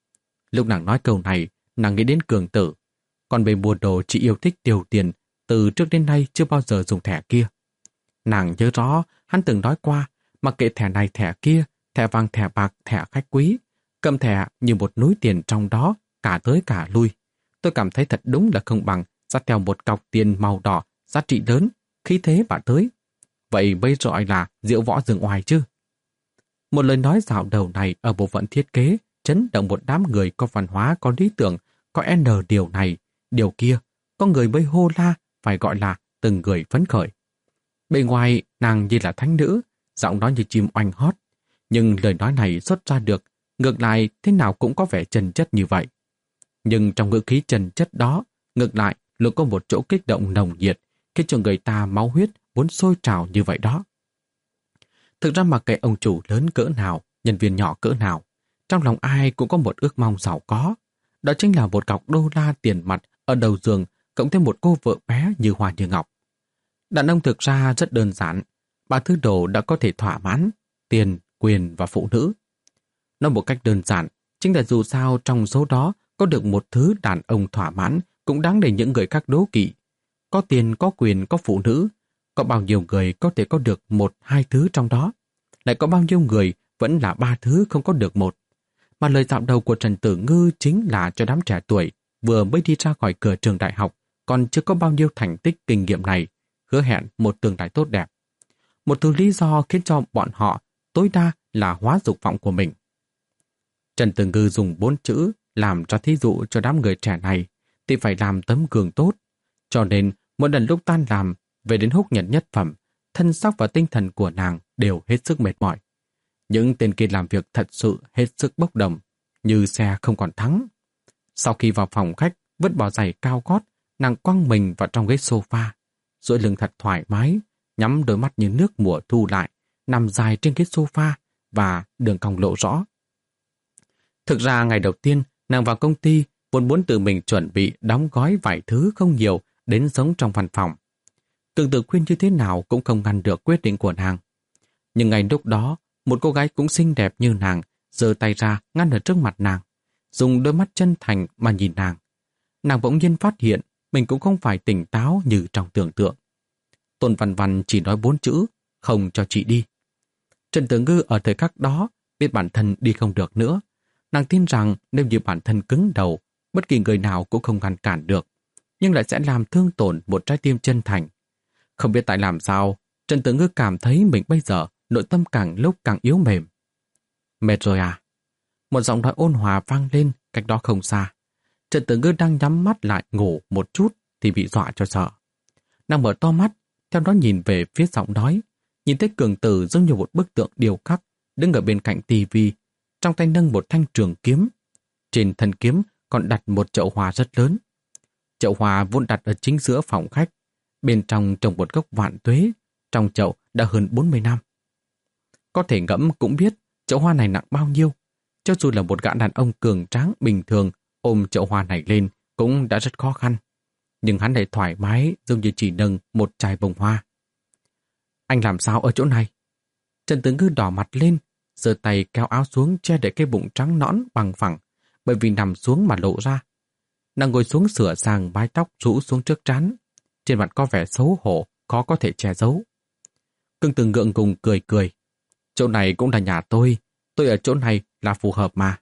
Lúc nàng nói câu này, nàng nghĩ đến Cường Tử. Còn về mua đồ chỉ yêu thích tiêu tiền, từ trước đến nay chưa bao giờ dùng thẻ kia. Nàng nhớ rõ, hắn từng nói qua, mặc kệ thẻ này thẻ kia, thẻ vàng thẻ bạc, thẻ khách quý, cầm thẻ như một núi tiền trong đó, cả tới cả lui. Tôi cảm thấy thật đúng là không bằng dắt theo một cọc tiền màu đỏ, giá trị lớn, khí thế bả tới. Vậy mới gọi là diệu võ rừng oai chứ. Một lời nói dạo đầu này ở bộ phận thiết kế chấn động một đám người có văn hóa, có lý tưởng, có N điều này, điều kia, có người mới hô la, phải gọi là từng người phấn khởi. Bề ngoài nàng như là thánh nữ, giọng nói như chim oanh hót, nhưng lời nói này xuất ra được, ngược lại thế nào cũng có vẻ chân chất như vậy. Nhưng trong ngữ khí chân chất đó, ngược lại luôn có một chỗ kích động nồng nhiệt, khiến cho người ta máu huyết muốn sôi trào như vậy đó. Thực ra mặc kệ ông chủ lớn cỡ nào, nhân viên nhỏ cỡ nào, trong lòng ai cũng có một ước mong giàu có. Đó chính là một cọc đô la tiền mặt ở đầu giường, cộng thêm một cô vợ bé như hoa như ngọc. Đàn ông thực ra rất đơn giản, ba thứ đồ đã có thể thỏa mãn: tiền, quyền và phụ nữ. Nói một cách đơn giản, chính là dù sao trong số đó có được một thứ đàn ông thỏa mãn cũng đáng để những người khác đố kỵ. Có tiền, có quyền, có phụ nữ. Có bao nhiêu người có thể có được một, hai thứ trong đó. Lại có bao nhiêu người vẫn là ba thứ không có được một. Mà lời dạo đầu của Trần Tử Ngư chính là cho đám trẻ tuổi vừa mới đi ra khỏi cửa trường đại học, còn chưa có bao nhiêu thành tích kinh nghiệm này, hứa hẹn một tương lai tốt đẹp. Một thứ lý do khiến cho bọn họ tối đa là hóa dục vọng của mình. Trần Tử Ngư dùng bốn chữ làm cho thí dụ cho đám người trẻ này thì phải làm tấm gương tốt. Cho nên mỗi lần lúc tan làm về đến húc nhật nhất phẩm, thân xác và tinh thần của nàng đều hết sức mệt mỏi. Những tên kia làm việc thật sự hết sức bốc đồng, như xe không còn thắng. Sau khi vào phòng khách, vứt bỏ giày cao gót, nàng quăng mình vào trong ghế sofa, duỗi lưng thật thoải mái, nhắm đôi mắt như nước mùa thu lại, nằm dài trên ghế sofa và đường cong lộ rõ. Thực ra ngày đầu tiên, nàng vào công ty vốn muốn tự mình chuẩn bị đóng gói vài thứ không nhiều đến sống trong văn phòng. Cường Tử khuyên như thế nào cũng không ngăn được quyết định của nàng. Nhưng ngay lúc đó, một cô gái cũng xinh đẹp như nàng giơ tay ra ngăn ở trước mặt nàng, dùng đôi mắt chân thành mà nhìn nàng. Nàng bỗng nhiên phát hiện mình cũng không phải tỉnh táo như trong tưởng tượng. Tôn Văn Văn chỉ nói bốn chữ, không cho chị đi. Trần Tử Ngư ở thời khắc đó biết bản thân đi không được nữa. Nàng tin rằng nếu như bản thân cứng đầu, bất kỳ người nào cũng không ngăn cản được, nhưng lại sẽ làm thương tổn một trái tim chân thành. Không biết tại làm sao, Trần Tử Ngư cảm thấy mình bây giờ nội tâm càng lúc càng yếu mềm. Mệt rồi à? Một giọng nói ôn hòa vang lên cách đó không xa. Trần Tử Ngư đang nhắm mắt lại ngủ một chút thì bị dọa cho sợ. Nàng mở to mắt, theo đó nhìn về phía giọng nói, nhìn thấy Cường Tử giống như một bức tượng điêu khắc đứng ở bên cạnh tivi, trong tay nâng một thanh trường kiếm. Trên thân kiếm còn đặt một chậu hoa rất lớn. Chậu hoa vốn đặt ở chính giữa phòng khách, bên trong trồng một gốc vạn tuế, trong chậu đã hơn bốn mươi năm. Có thể ngẫm cũng biết chậu hoa này nặng bao nhiêu. Cho dù là một gã đàn ông cường tráng bình thường ôm chậu hoa này lên cũng đã rất khó khăn. Nhưng hắn lại thoải mái giống như chỉ nâng một chai bông hoa. Anh làm sao ở chỗ này? Trần Tử Ngư đỏ mặt lên, giơ tay kéo áo xuống che để cái bụng trắng nõn bằng phẳng, bởi vì nằm xuống mà lộ ra. Nàng ngồi xuống sửa sang mái tóc rũ xuống trước trán, trên mặt có vẻ xấu hổ, khó có thể che giấu. Cường Tử ngượng ngùng cười cười. Chỗ này cũng là nhà tôi, tôi ở chỗ này là phù hợp mà.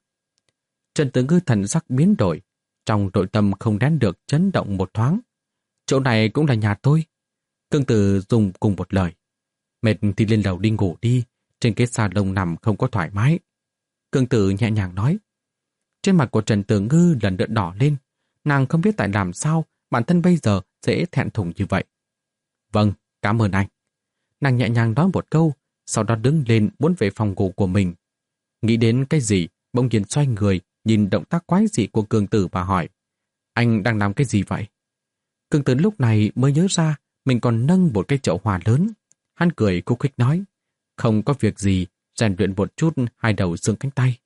Trần Tử Ngư thần sắc biến đổi, trong nội tâm không nén được chấn động một thoáng. Chỗ này cũng là nhà tôi. Cường Tử dùng cùng một lời. Mệt thì lên lầu đi ngủ đi, trên cái salon nằm không có thoải mái. Cường Tử nhẹ nhàng nói. Trên mặt của Trần Tử Ngư lần nữa đỏ lên, nàng không biết tại làm sao bản thân bây giờ dễ thẹn thùng như vậy. Vâng, cảm ơn anh. Nàng nhẹ nhàng nói một câu, sau đó đứng lên muốn về phòng ngủ của mình. Nghĩ đến cái gì, bỗng nhiên xoay người, nhìn động tác quái dị của Cường Tử và hỏi. Anh đang làm cái gì vậy? Cường Tử lúc này mới nhớ ra mình còn nâng một cái chậu hoa lớn. Hắn cười khúc khích nói. Không có việc gì, rèn luyện một chút hai đầu xương cánh tay.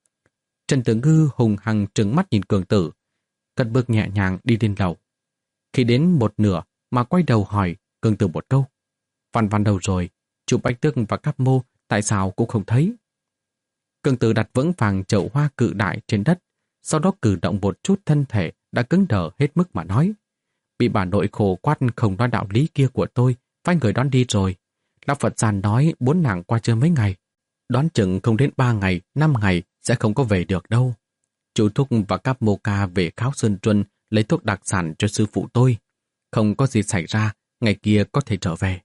Trần Tử Ngư hùng hăng trừng mắt nhìn Cường Tử, cất bước nhẹ nhàng đi lên lầu. Khi đến một nửa mà quay đầu hỏi Cường Tử một câu. Văn Văn đâu rồi? Chú Bạch Tước và Cáp Mô tại sao cũng không thấy? Cường Tử đặt vững vàng chậu hoa cự đại trên đất, sau đó cử động một chút thân thể đã cứng đờ hết mức mà nói. Bị bà nội khổ quát không nói đạo lý kia của tôi, phái người đón đi rồi. Lão Phật Giàn nói muốn nàng qua chơi mấy ngày. Đoán chừng không đến ba ngày, năm ngày sẽ không có về được đâu. Chú Thúc và Cáp Mô Ca về Kháo Sơn Truân lấy thuốc đặc sản cho sư phụ tôi. Không có gì xảy ra, ngày kia có thể trở về.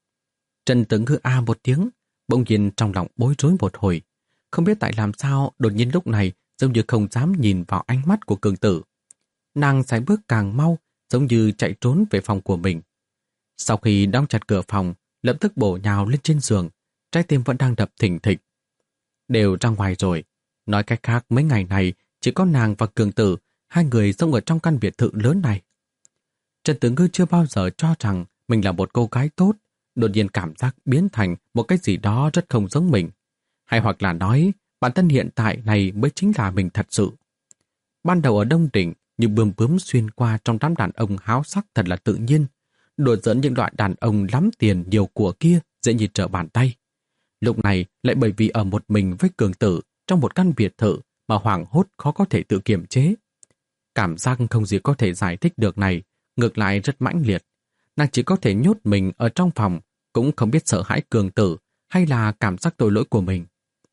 Trần Tử Ngư a một tiếng, bỗng nhiên trong lòng bối rối một hồi. Không biết tại làm sao đột nhiên lúc này giống như không dám nhìn vào ánh mắt của Cường Tử. Nàng sải bước càng mau, giống như chạy trốn về phòng của mình. Sau khi đóng chặt cửa phòng, lập tức bổ nhào lên trên giường, trái tim vẫn đang đập thình thịch. Đều ra ngoài rồi. Nói cách khác mấy ngày này chỉ có nàng và Cường Tử, hai người sống ở trong căn biệt thự lớn này. Trần Tử Ngư chưa bao giờ cho rằng mình là một cô gái tốt, đột nhiên cảm giác biến thành một cái gì đó rất không giống mình. Hay hoặc là nói, bản thân hiện tại này mới chính là mình thật sự. Ban đầu ở Đông Đỉnh, như bướm bướm xuyên qua trong đám đàn ông háo sắc thật là tự nhiên. Đùa giỡn những loại đàn ông lắm tiền nhiều của kia dễ như trở bàn tay. Lúc này lại bởi vì ở một mình với Cường Tử trong một căn biệt thự mà hoảng hốt khó có thể tự kiềm chế. Cảm giác không gì có thể giải thích được này ngược lại rất mãnh liệt. Nàng chỉ có thể nhốt mình ở trong phòng, cũng không biết sợ hãi cường tử hay là cảm giác tội lỗi của mình.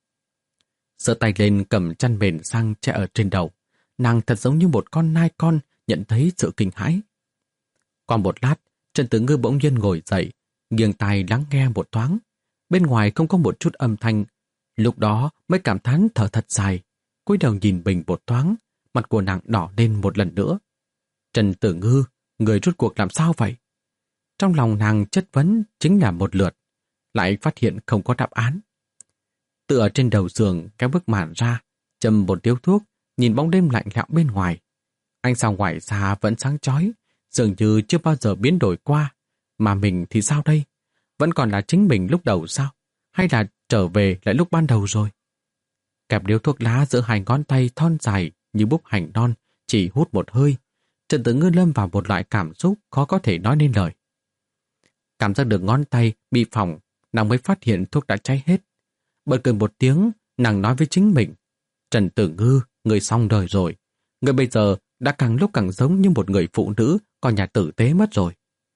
Giơ tay lên cầm chăn mền sang che ở trên đầu. Nàng thật giống như một con nai con nhận thấy sự kinh hãi. Qua một lát, Trần Tử Ngư bỗng nhiên ngồi dậy, nghiêng tai lắng nghe một thoáng. Bên ngoài không có một chút âm thanh. Lúc đó mới cảm thán thở thật dài. Cúi đầu nhìn mình một thoáng, mặt của nàng đỏ lên một lần nữa. Trần Tử Ngư, người rốt cuộc làm sao vậy? Trong lòng nàng chất vấn chính là một lượt, lại phát hiện không có đáp án. Tựa ở trên đầu giường kéo bức màn ra, châm một điếu thuốc, nhìn bóng đêm lạnh lẽo bên ngoài. Ánh sao ngoài xa vẫn sáng chói, dường như chưa bao giờ biến đổi qua. Mà mình thì sao đây? Vẫn còn là chính mình lúc đầu sao? Hay là trở về lại lúc ban đầu rồi? Kẹp điếu thuốc lá giữa hai ngón tay thon dài như búp hành non, chỉ hút một hơi. Trần Tử Ngư lâm vào một loại cảm xúc khó có thể nói nên lời. Cảm giác được ngón tay bị phỏng, nàng mới phát hiện thuốc đã cháy hết. Bật cười một tiếng, nàng nói với chính mình. Trần Tử Ngư, người xong đời rồi. Người bây giờ đã càng lúc càng giống như một người phụ nữ có nhà tử tế mất rồi.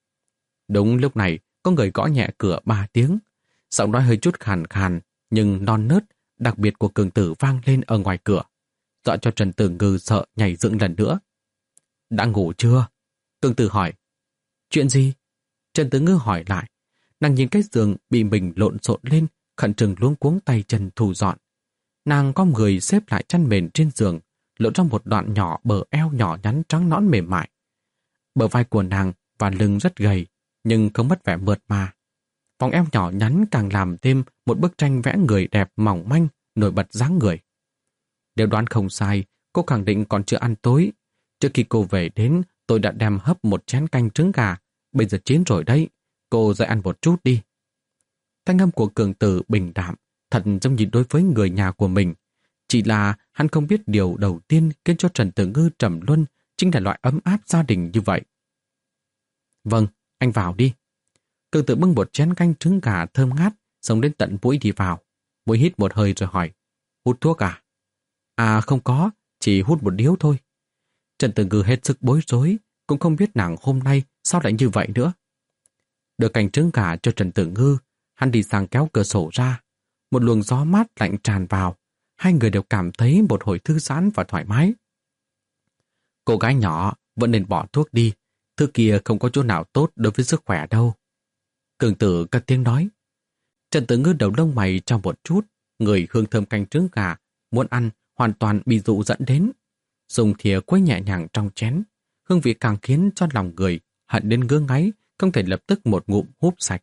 Đúng lúc này, có người gõ nhẹ cửa ba tiếng. Giọng nói hơi chút khàn khàn, nhưng non nớt, đặc biệt của cường tử vang lên ở ngoài cửa, dọa cho Trần Tử Ngư sợ nhảy dựng lần nữa. Đã ngủ chưa? Cường tử hỏi. Chuyện gì? Trần Tử Ngư hỏi lại. Nàng nhìn cái giường bị mình lộn xộn lên, khẩn trừng luống cuống tay chân thu dọn. Nàng có người xếp lại chăn mền trên giường, lộ ra một đoạn nhỏ bờ eo nhỏ nhắn trắng nõn mềm mại. Bờ vai của nàng và lưng rất gầy, nhưng không mất vẻ mượt mà. Vòng eo nhỏ nhắn càng làm thêm một bức tranh vẽ người đẹp mỏng manh, nổi bật dáng người. Nếu đoán không sai, cô khẳng định còn chưa ăn tối. Trước khi cô về đến, tôi đã đem hấp một chén canh trứng gà. Bây giờ chín rồi đấy, cô dậy ăn một chút đi. Thanh âm của cường tử bình đạm, thật giống như đối với người nhà của mình. Chỉ là hắn không biết điều đầu tiên khiến cho Trần Tử Ngư trầm luân chính là loại ấm áp gia đình như vậy. Vâng, anh vào đi. Cường tử bưng một chén canh trứng gà thơm ngát, xông đến tận mũi đi vào. Mũi hít một hơi rồi hỏi, hút thuốc à? À không có, chỉ hút một điếu thôi. Trần Tử Ngư hết sức bối rối, cũng không biết nàng hôm nay sao lại như vậy nữa. Đưa canh trứng gà cho Trần Tử Ngư, hắn đi sang kéo cửa sổ ra. Một luồng gió mát lạnh tràn vào, hai người đều cảm thấy một hồi thư giãn và thoải mái. Cô gái nhỏ vẫn nên bỏ thuốc đi, thứ kia không có chỗ nào tốt đối với sức khỏe đâu. Cường tử cất tiếng nói. Trần Tử Ngư đầu lông mày trong một chút, người hương thơm canh trứng gà, muốn ăn hoàn toàn bị dụ dẫn đến. Dùng thìa quấy nhẹ nhàng trong chén, hương vị càng khiến cho lòng người hận đến ngứa ngáy, không thể lập tức một ngụm húp sạch.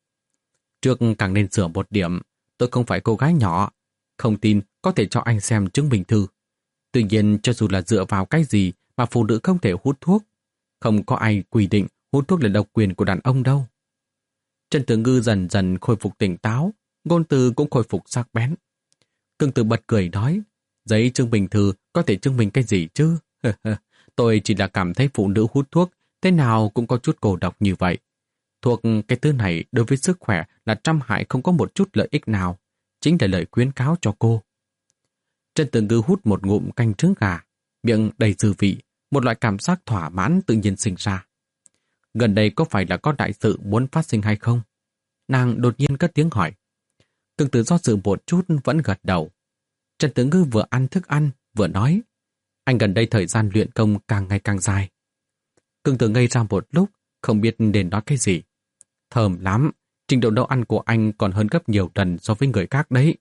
Trước càng nên sửa một điểm, tôi không phải cô gái nhỏ, không tin có thể cho anh xem chứng minh thư. Tuy nhiên, cho dù là dựa vào cái gì mà phụ nữ không thể hút thuốc, không có ai quy định hút thuốc là độc quyền của đàn ông đâu. Trần Tử Ngư dần dần khôi phục tỉnh táo, ngôn từ cũng khôi phục sắc bén. Cường tử bật cười nói, giấy chứng minh thư có thể chứng minh cái gì chứ? Tôi chỉ là cảm thấy phụ nữ hút thuốc thế nào cũng có chút cô độc như vậy. Thuộc cái thứ này đối với sức khỏe là trăm hại không có một chút lợi ích nào, chính là lời khuyến cáo cho cô. Trần Tử Ngư hút một ngụm canh trứng gà, miệng đầy dư vị, một loại cảm giác thỏa mãn tự nhiên sinh ra. Gần đây có phải là có đại sự muốn phát sinh hay không? Nàng đột nhiên cất tiếng hỏi. Cường tử do dự một chút vẫn gật đầu. Trần Tử Ngư vừa ăn thức ăn, vừa nói. Anh gần đây thời gian luyện công càng ngày càng dài. Cường tử ngây ra một lúc, không biết nên nói cái gì. Thơm lắm, trình độ nấu ăn của anh còn hơn gấp nhiều lần so với người khác đấy.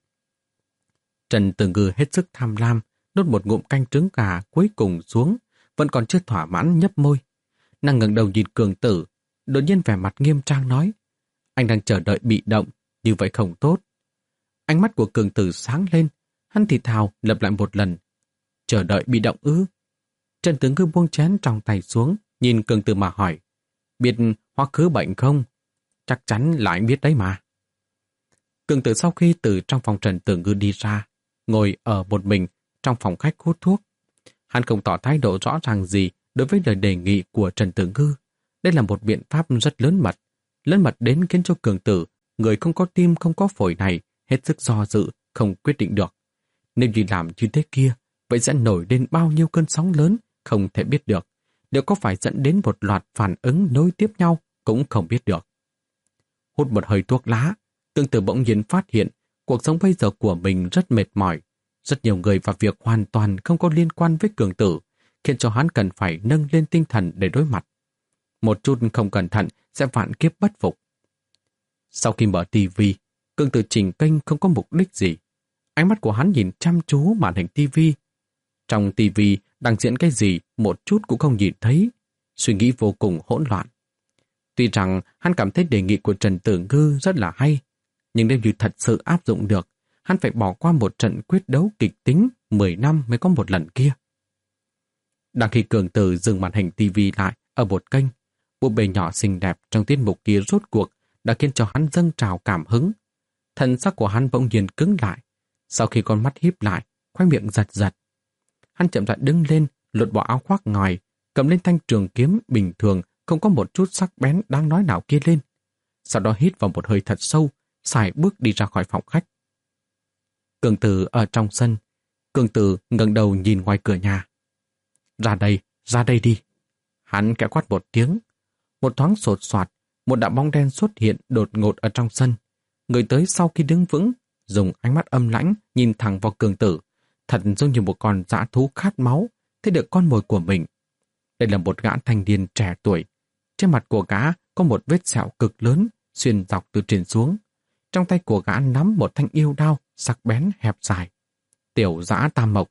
Trần Tử Ngư hết sức tham lam, nuốt một ngụm canh trứng gà cuối cùng xuống, vẫn còn chưa thỏa mãn nhấp môi. Nàng ngẩng đầu nhìn cường tử, đột nhiên vẻ mặt nghiêm trang nói, anh đang chờ đợi bị động, như vậy không tốt. Ánh mắt của cường tử sáng lên, hắn thì thào lặp lại một lần, chờ đợi bị động ư? Trần Tử Ngư buông chén trong tay xuống, nhìn cường tử mà hỏi, biết hóa khứ bệnh không? Chắc chắn là anh biết đấy mà. Cường tử sau khi từ trong phòng Trần Tử Ngư đi ra, ngồi ở một mình trong phòng khách hút thuốc. Hắn không tỏ thái độ rõ ràng gì đối với lời đề nghị của Trần Tử Ngư. Đây là một biện pháp rất lớn mật, lớn mật đến khiến cho cường tử, người không có tim không có phổi này, hết sức do dự, không quyết định được. Nếu như làm như thế kia, vậy sẽ nổi lên bao nhiêu cơn sóng lớn, không thể biết được. liệu có phải dẫn đến một loạt phản ứng nối tiếp nhau cũng không biết được. Hút một hơi thuốc lá, Cường Tử bỗng nhiên phát hiện cuộc sống bây giờ của mình rất mệt mỏi. Rất nhiều người và việc hoàn toàn không có liên quan với Cường Tử, khiến cho hắn cần phải nâng lên tinh thần để đối mặt. Một chút không cẩn thận sẽ vạn kiếp bất phục. Sau khi mở tivi, Cường Tử chỉnh kênh không có mục đích gì. Ánh mắt của hắn nhìn chăm chú màn hình tivi. Trong tivi đang diễn cái gì một chút cũng không nhìn thấy, suy nghĩ vô cùng hỗn loạn. Tuy rằng hắn cảm thấy đề nghị của Trần Tử Ngư rất là hay, nhưng nếu như thật sự áp dụng được, hắn phải bỏ qua một trận quyết đấu kịch tính mười năm mới có một lần kia. Đang khi Cường Tử dừng màn hình tivi lại ở một kênh, búp bê nhỏ xinh đẹp trong tiết mục kia rốt cuộc đã khiến cho hắn dâng trào cảm hứng. Thân sắc của hắn bỗng nhiên cứng lại, sau khi con mắt híp lại, khoe miệng giật giật. Hắn chậm rãi đứng lên, lột bỏ áo khoác ngoài, cầm lên thanh trường kiếm bình thường không có một chút sắc bén đáng nói nào kia lên. Sau đó hít vào một hơi thật sâu, sải bước đi ra khỏi phòng khách. Cường Tử ở trong sân, Cường Tử ngẩng đầu nhìn ngoài cửa nhà. Ra đây, ra đây đi. Hắn kẽ quát một tiếng. Một thoáng sột soạt, một đạo bóng đen xuất hiện đột ngột ở trong sân. Người tới sau khi đứng vững, dùng ánh mắt âm lãnh nhìn thẳng vào Cường Tử, thật giống như một con dã thú khát máu, thấy được con mồi của mình. Đây là một gã thanh niên trẻ tuổi. Trên mặt của gã có một vết sẹo cực lớn, xuyên dọc từ trên xuống. Trong tay của gã nắm một thanh yêu đao, sắc bén hẹp dài. Tiểu Dã Tam Mộc.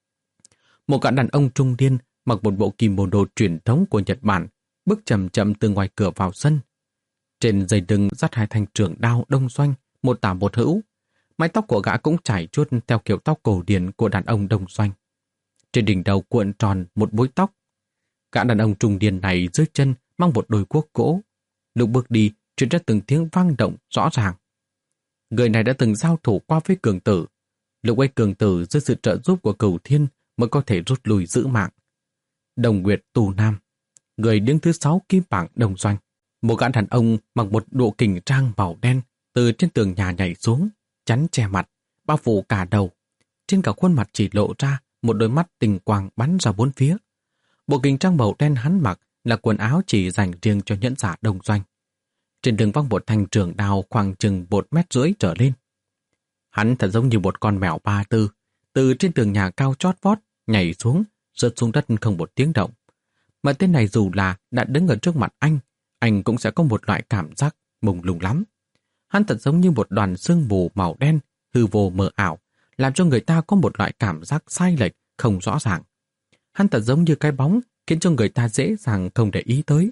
Một gã đàn ông trung niên mặc một bộ kimono truyền thống của Nhật Bản, bước chậm chậm từ ngoài cửa vào sân. Trên dây lưng dắt hai thanh trường đao đông doanh, một tả một hữu. Mái tóc của gã cũng chảy chuốt theo kiểu tóc cổ điển của đàn ông đông doanh. Trên đỉnh đầu cuộn tròn một búi tóc. Gã đàn ông trung niên này dưới chân mang một đôi cuốc gỗ. Lúc bước đi, truyền ra từng tiếng vang động rõ ràng. Người này đã từng giao thủ qua với Cường Tử. Lúc ấy Cường Tử dưới sự trợ giúp của Cửu Thiên mới có thể rút lui giữ mạng. Đồng Nguyệt Tù Nam, người đứng thứ sáu kim bảng đông doanh. Một gã đàn ông mặc một bộ kình trang màu đen từ trên tường nhà nhảy xuống, chắn che mặt, bao phủ cả đầu. Trên cả khuôn mặt chỉ lộ ra một đôi mắt tình quang bắn ra bốn phía. Bộ kình trang màu đen hắn mặc là quần áo chỉ dành riêng cho nhẫn giả đông doanh. Trên đường văng một thanh trường đao khoảng chừng một mét rưỡi trở lên. Hắn thật giống như một con mèo ba tư, từ trên tường nhà cao chót vót, nhảy xuống, rớt xuống đất không một tiếng động. Mà tên này dù là đã đứng ở trước mặt anh, anh cũng sẽ có một loại cảm giác mông lung lắm. Hắn thật giống như một đoàn sương mù màu đen, hư vô mờ ảo, làm cho người ta có một loại cảm giác sai lệch, không rõ ràng. Hắn thật giống như cái bóng, khiến cho người ta dễ dàng không để ý tới.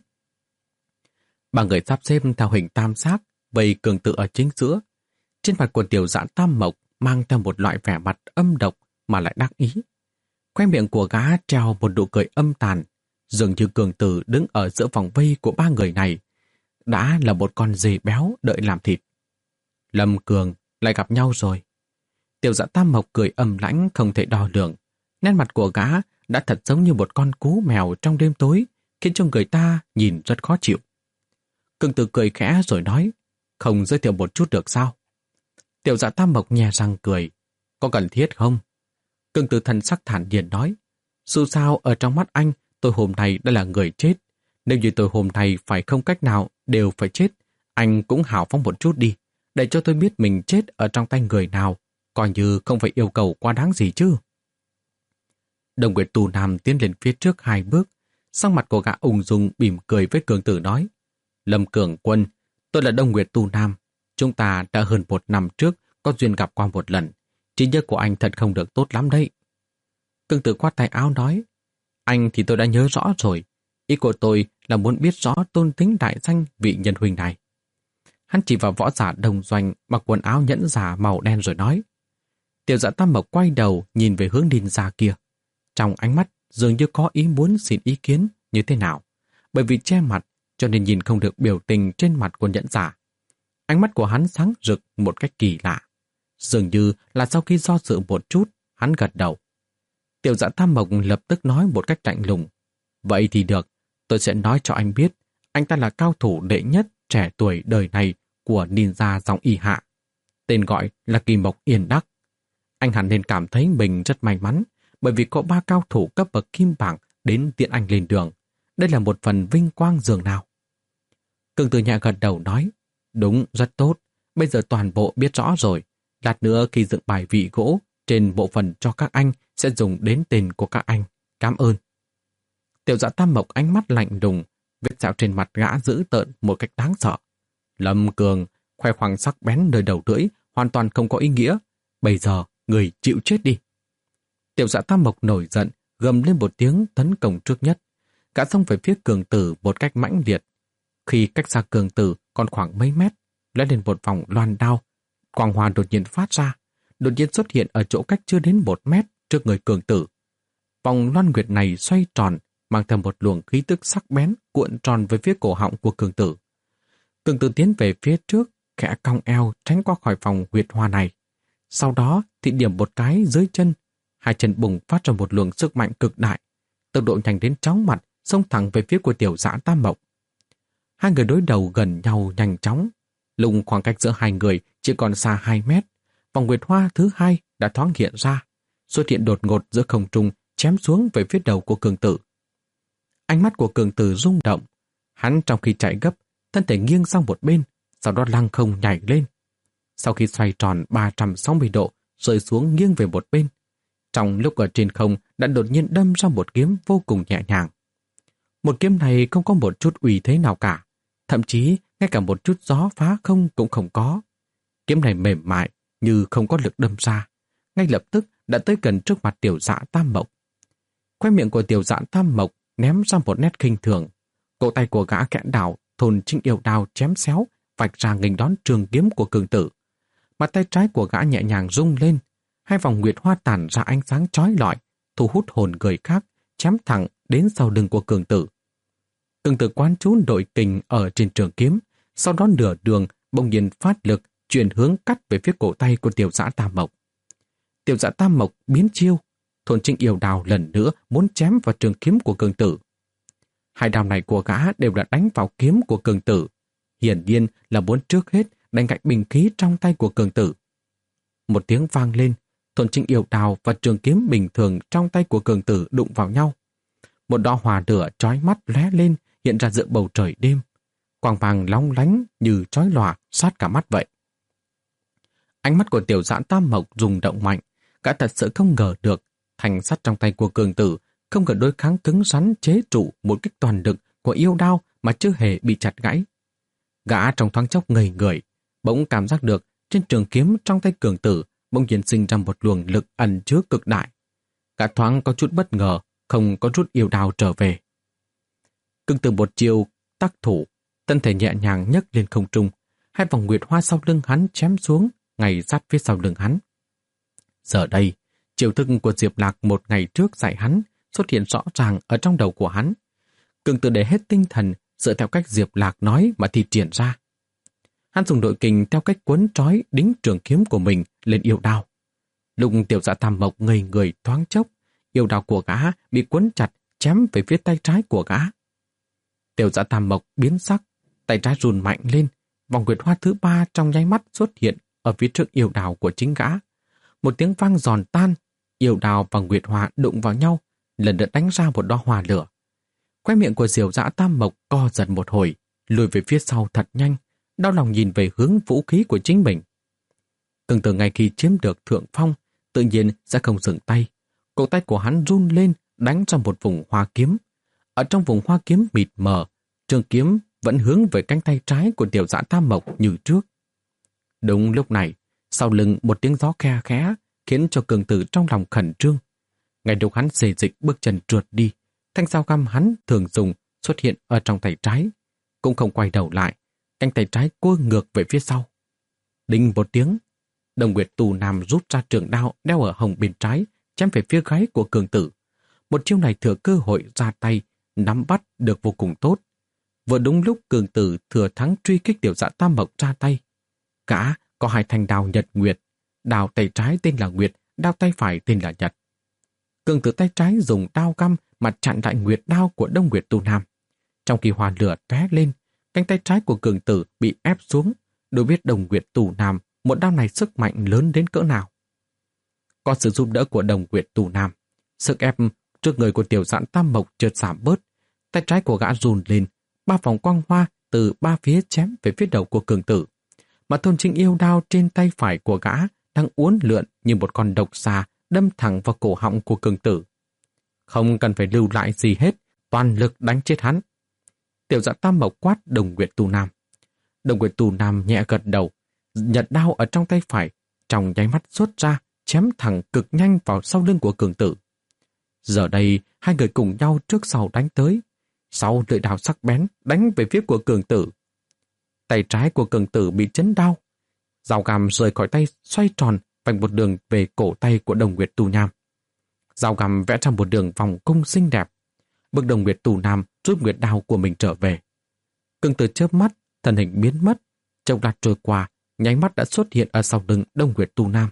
Ba người sắp xếp theo hình tam giác, vây Cường Tử ở chính giữa. Trên mặt của Tiểu Dã Tam Mộc mang theo một loại vẻ mặt âm độc mà lại đắc ý. Khoe miệng của gã treo một nụ cười âm tàn, dường như Cường Tử đứng ở giữa vòng vây của ba người này, đã là một con dê béo đợi làm thịt. Lâm Cường, lại gặp nhau rồi. Tiểu Dã Tam Mộc cười âm lãnh không thể đo lường. Nét mặt của gã đã thật giống như một con cú mèo trong đêm tối, khiến cho người ta nhìn rất khó chịu. Cường Tử cười khẽ rồi nói, không giới thiệu một chút được sao? Tiểu Dã Tam Mộc nhè răng cười, có cần thiết không? Cường Tử thần sắc thản nhiên nói, dù sao ở trong mắt anh, tôi hôm nay đã là người chết. Nếu như tôi hôm nay phải không cách nào đều phải chết, anh cũng hào phóng một chút đi, để cho tôi biết mình chết ở trong tay người nào, coi như không phải yêu cầu quá đáng gì chứ. Đồng Nguyệt Tù Nam tiến lên phía trước hai bước, sắc mặt của gã ung dung mỉm cười với Cường Tử nói, Lâm Cường Quân, tôi là Đông Nguyệt Tu Nam. Chúng ta đã hơn một năm trước có duyên gặp qua một lần. Trí nhớ của anh thật không được tốt lắm đấy. Cường Tử khoát tay áo nói, anh thì tôi đã nhớ rõ rồi. Ý của tôi là muốn biết rõ tôn tính đại danh vị nhân huynh này. Hắn chỉ vào võ giả đồng doanh mặc quần áo nhẫn giả màu đen rồi nói. Tiểu Dã Tam Mộc quay đầu nhìn về hướng ninja kia. Trong ánh mắt dường như có ý muốn xin ý kiến như thế nào. Bởi vì che mặt cho nên nhìn không được biểu tình trên mặt của nhẫn giả. Ánh mắt của hắn sáng rực một cách kỳ lạ. Dường như là sau khi do dự một chút, hắn gật đầu. Tiểu Dã Tam Mộc lập tức nói một cách lạnh lùng. Vậy thì được, tôi sẽ nói cho anh biết, anh ta là cao thủ đệ nhất trẻ tuổi đời này của ninja dòng Y Hạ. Tên gọi là Kỳ Mộc Yên Đắc. Anh hẳn nên cảm thấy mình rất may mắn, bởi vì có ba cao thủ cấp bậc kim bảng đến tiện anh lên đường. đây là một phần vinh quang dường nào. Cường Tử nhẹ gật đầu nói, đúng, rất tốt, bây giờ toàn bộ biết rõ rồi. Lát nữa khi dựng bài vị gỗ trên bộ phận cho các anh sẽ dùng đến tên của các anh. Cảm ơn. Tiểu Dạ Tam Mộc ánh mắt lạnh lùng, vết sẹo trên mặt gã dữ tợn một cách đáng sợ. Lâm Cường, khoe khoang sắc bén nơi đầu lưỡi hoàn toàn không có ý nghĩa. Bây giờ, người chịu chết đi. Tiểu Dạ Tam Mộc nổi giận, gầm lên một tiếng tấn công trước nhất. Gã xông về phía Cường Tử một cách mãnh liệt. Khi cách xa Cường Tử còn khoảng mấy mét, lóe lên một vòng loan đao, quang hoa đột nhiên phát ra, đột nhiên xuất hiện ở chỗ cách chưa đến một mét trước người Cường Tử. Vòng loan nguyệt này xoay tròn, mang theo một luồng khí tức sắc bén cuộn tròn về phía cổ họng của Cường Tử. Cường Tử tiến về phía trước, khẽ cong eo tránh qua khỏi vòng huyệt hoa này. Sau đó thì điểm một cái dưới chân, hai chân bùng phát ra một luồng sức mạnh cực đại, tốc độ nhanh đến chóng mặt, xông thẳng về phía của Tiểu Dạ Tam Mộc. Hai người đối đầu gần nhau nhanh chóng, lúc khoảng cách giữa hai người chỉ còn xa hai mét, vòng nguyệt hoa thứ hai đã thoáng hiện ra, xuất hiện đột ngột giữa không trung, chém xuống về phía đầu của Cường Tử. Ánh mắt của Cường Tử rung động, hắn trong khi chạy gấp, thân thể nghiêng sang một bên, sau đó lăng không nhảy lên. Sau khi xoay tròn ba trăm sáu mươi độ, rơi xuống nghiêng về một bên. Trong lúc ở trên không đã đột nhiên đâm ra một kiếm vô cùng nhẹ nhàng. Một kiếm này không có một chút uy thế nào cả, thậm chí ngay cả một chút gió phá không cũng không có. Kiếm này mềm mại như không có lực đâm ra, ngay lập tức đã tới gần trước mặt Tiểu Dạ Tam Mộc. Khoe miệng của Tiểu Dạ Tam Mộc ném ra một nét khinh thường. Cổ tay của gã kẽ đảo thôn Trinh Yêu Đao chém xéo, vạch ra nghênh đón trường kiếm của Cường Tử. Mặt tay trái của gã nhẹ nhàng rung lên, hai vòng nguyệt hoa tản ra ánh sáng chói lọi, thu hút hồn người khác, chém thẳng đến sau lưng của Cường Tử. Cường Tử quán chú đội kình ở trên trường kiếm, sau đó nửa đường bỗng nhiên phát lực chuyển hướng cắt về phía cổ tay của Tiểu Dạ Tam Mộc. Tiểu Dạ Tam Mộc biến chiêu, thôn Trinh Yêu Đao lần nữa muốn chém vào trường kiếm của Cường Tử. Hai đao này của gã đều đã đánh vào kiếm của Cường Tử, hiển nhiên là muốn trước hết đánh gãy bình khí trong tay của Cường Tử. Một tiếng vang lên, thôn Trinh Yêu Đao và trường kiếm bình thường trong tay của Cường Tử đụng vào nhau. Một đóa hỏa lửa chói mắt lóe lên hiện ra giữa bầu trời đêm, quang vàng long lánh như chói lòa sát cả mắt vậy. Ánh mắt của Tiểu Dạ Tam Mộc rung động mạnh, gã thật sự không ngờ được thanh sắt trong tay của Cường Tử không cần đối kháng cứng rắn chế trụ một kích toàn lực của yêu đao mà chưa hề bị chặt gãy. Gã trong thoáng chốc ngây người, bỗng cảm giác được trên trường kiếm trong tay Cường Tử bỗng nhiên sinh ra một luồng lực ẩn chứa cực đại. Gã thoáng có chút bất ngờ, không có rút yêu đao trở về. Cường Tử một chiều tác thủ, thân thể nhẹ nhàng nhấc lên không trung, hai vòng nguyệt hoa sau lưng hắn chém xuống, ngay sát phía sau lưng hắn. Giờ đây, chiêu thức của Diệp Lạc một ngày trước dạy hắn xuất hiện rõ ràng ở trong đầu của hắn. Cường Tử để hết tinh thần dựa theo cách Diệp Lạc nói mà thi triển ra. Hắn dùng đội kình theo cách quấn trói đính trường kiếm của mình lên yêu đao. Lúc Tiểu Dạ Tam Mộc ngây người thoáng chốc, yêu đao của gã bị quấn chặt chém về phía tay trái của gã. Tiểu Dạ Tam Mộc biến sắc, tay trái run mạnh lên, vòng nguyệt hoa thứ ba trong nháy mắt xuất hiện ở phía trước yêu đao của chính gã. Một tiếng vang giòn tan, yêu đao và nguyệt hoa đụng vào nhau, lần lượt đánh ra một đóa hỏa lửa. Khóe miệng của Diều Dã Tam Mộc co giật một hồi, lùi về phía sau thật nhanh, đau lòng nhìn về hướng vũ khí của chính mình. Cường Tử ngay khi chiếm được thượng phong, tự nhiên sẽ không dừng tay. Cổ tay của hắn run lên, đánh ra một vùng hoa kiếm. Ở trong vùng hoa kiếm mịt mờ, trường kiếm vẫn hướng về cánh tay trái của Tiểu Dã Tam Mộc như trước. Đúng lúc này, sau lưng một tiếng gió khe khẽ khiến cho Cường Tử trong lòng khẩn trương. Ngay lúc hắn xề dịch bước chân trượt đi, thanh dao găm hắn thường dùng xuất hiện ở trong tay trái, cũng không quay đầu lại, cánh tay trái cua ngược về phía sau. Đinh một tiếng, Đồng Nguyệt Tù Nam rút ra trường đao đeo ở hông bên trái, chém về phía gáy của Cường Tử. Một chiêu này thừa cơ hội ra tay, nắm bắt được vô cùng tốt. Vừa đúng lúc Cường Tử thừa thắng truy kích Tiểu Dã Tam Mộc ra tay. Gã có hai thanh đao nhật nguyệt, đao tay trái tên là Nguyệt, đao tay phải tên là Nhật. Cường Tử tay trái dùng đao găm mặt chặn lại nguyệt đao của Đông Nguyệt Tu Nam. Trong khi hỏa lửa tóe lên, cánh tay trái của Cường Tử bị ép xuống, đâu biết Đông Nguyệt Tu Nam một đao này sức mạnh lớn đến cỡ nào. Có sự giúp đỡ của Đông Nguyệt Tu Nam, sức ép trước người của Tiểu Dã Tam Mộc chợt giảm bớt, Tay trái của gã run lên, ba vòng quang hoa từ ba phía chém về phía đầu của cường tử. Mà thôn trinh yêu đao trên tay phải của gã đang uốn lượn như một con độc xà đâm thẳng vào cổ họng của cường tử. Không cần phải lưu lại gì hết, toàn lực đánh chết hắn. Tiểu Dạ Tam Mộc quát Đồng Nguyệt Tu Nam. Đồng Nguyệt Tu Nam nhẹ gật đầu, nhận đao ở trong tay phải, trong nháy mắt xuất ra, chém thẳng cực nhanh vào sau lưng của cường tử. Giờ đây, hai người cùng nhau trước sau đánh tới. Sau lưỡi đao sắc bén đánh về phía của cường tử. Tay trái của cường tử bị chấn đau. Dao găm rời khỏi tay xoay tròn vành một đường về cổ tay của Đồng Nguyệt Tu Nam. Dao găm vẽ ra một đường vòng cung xinh đẹp. Bức Đồng Nguyệt Tu Nam rút nguyệt đao của mình trở về. Cường tử chớp mắt, thân hình biến mất. Chốc lát trôi qua, nháy mắt đã xuất hiện ở sau lưng Đồng Nguyệt Tu Nam.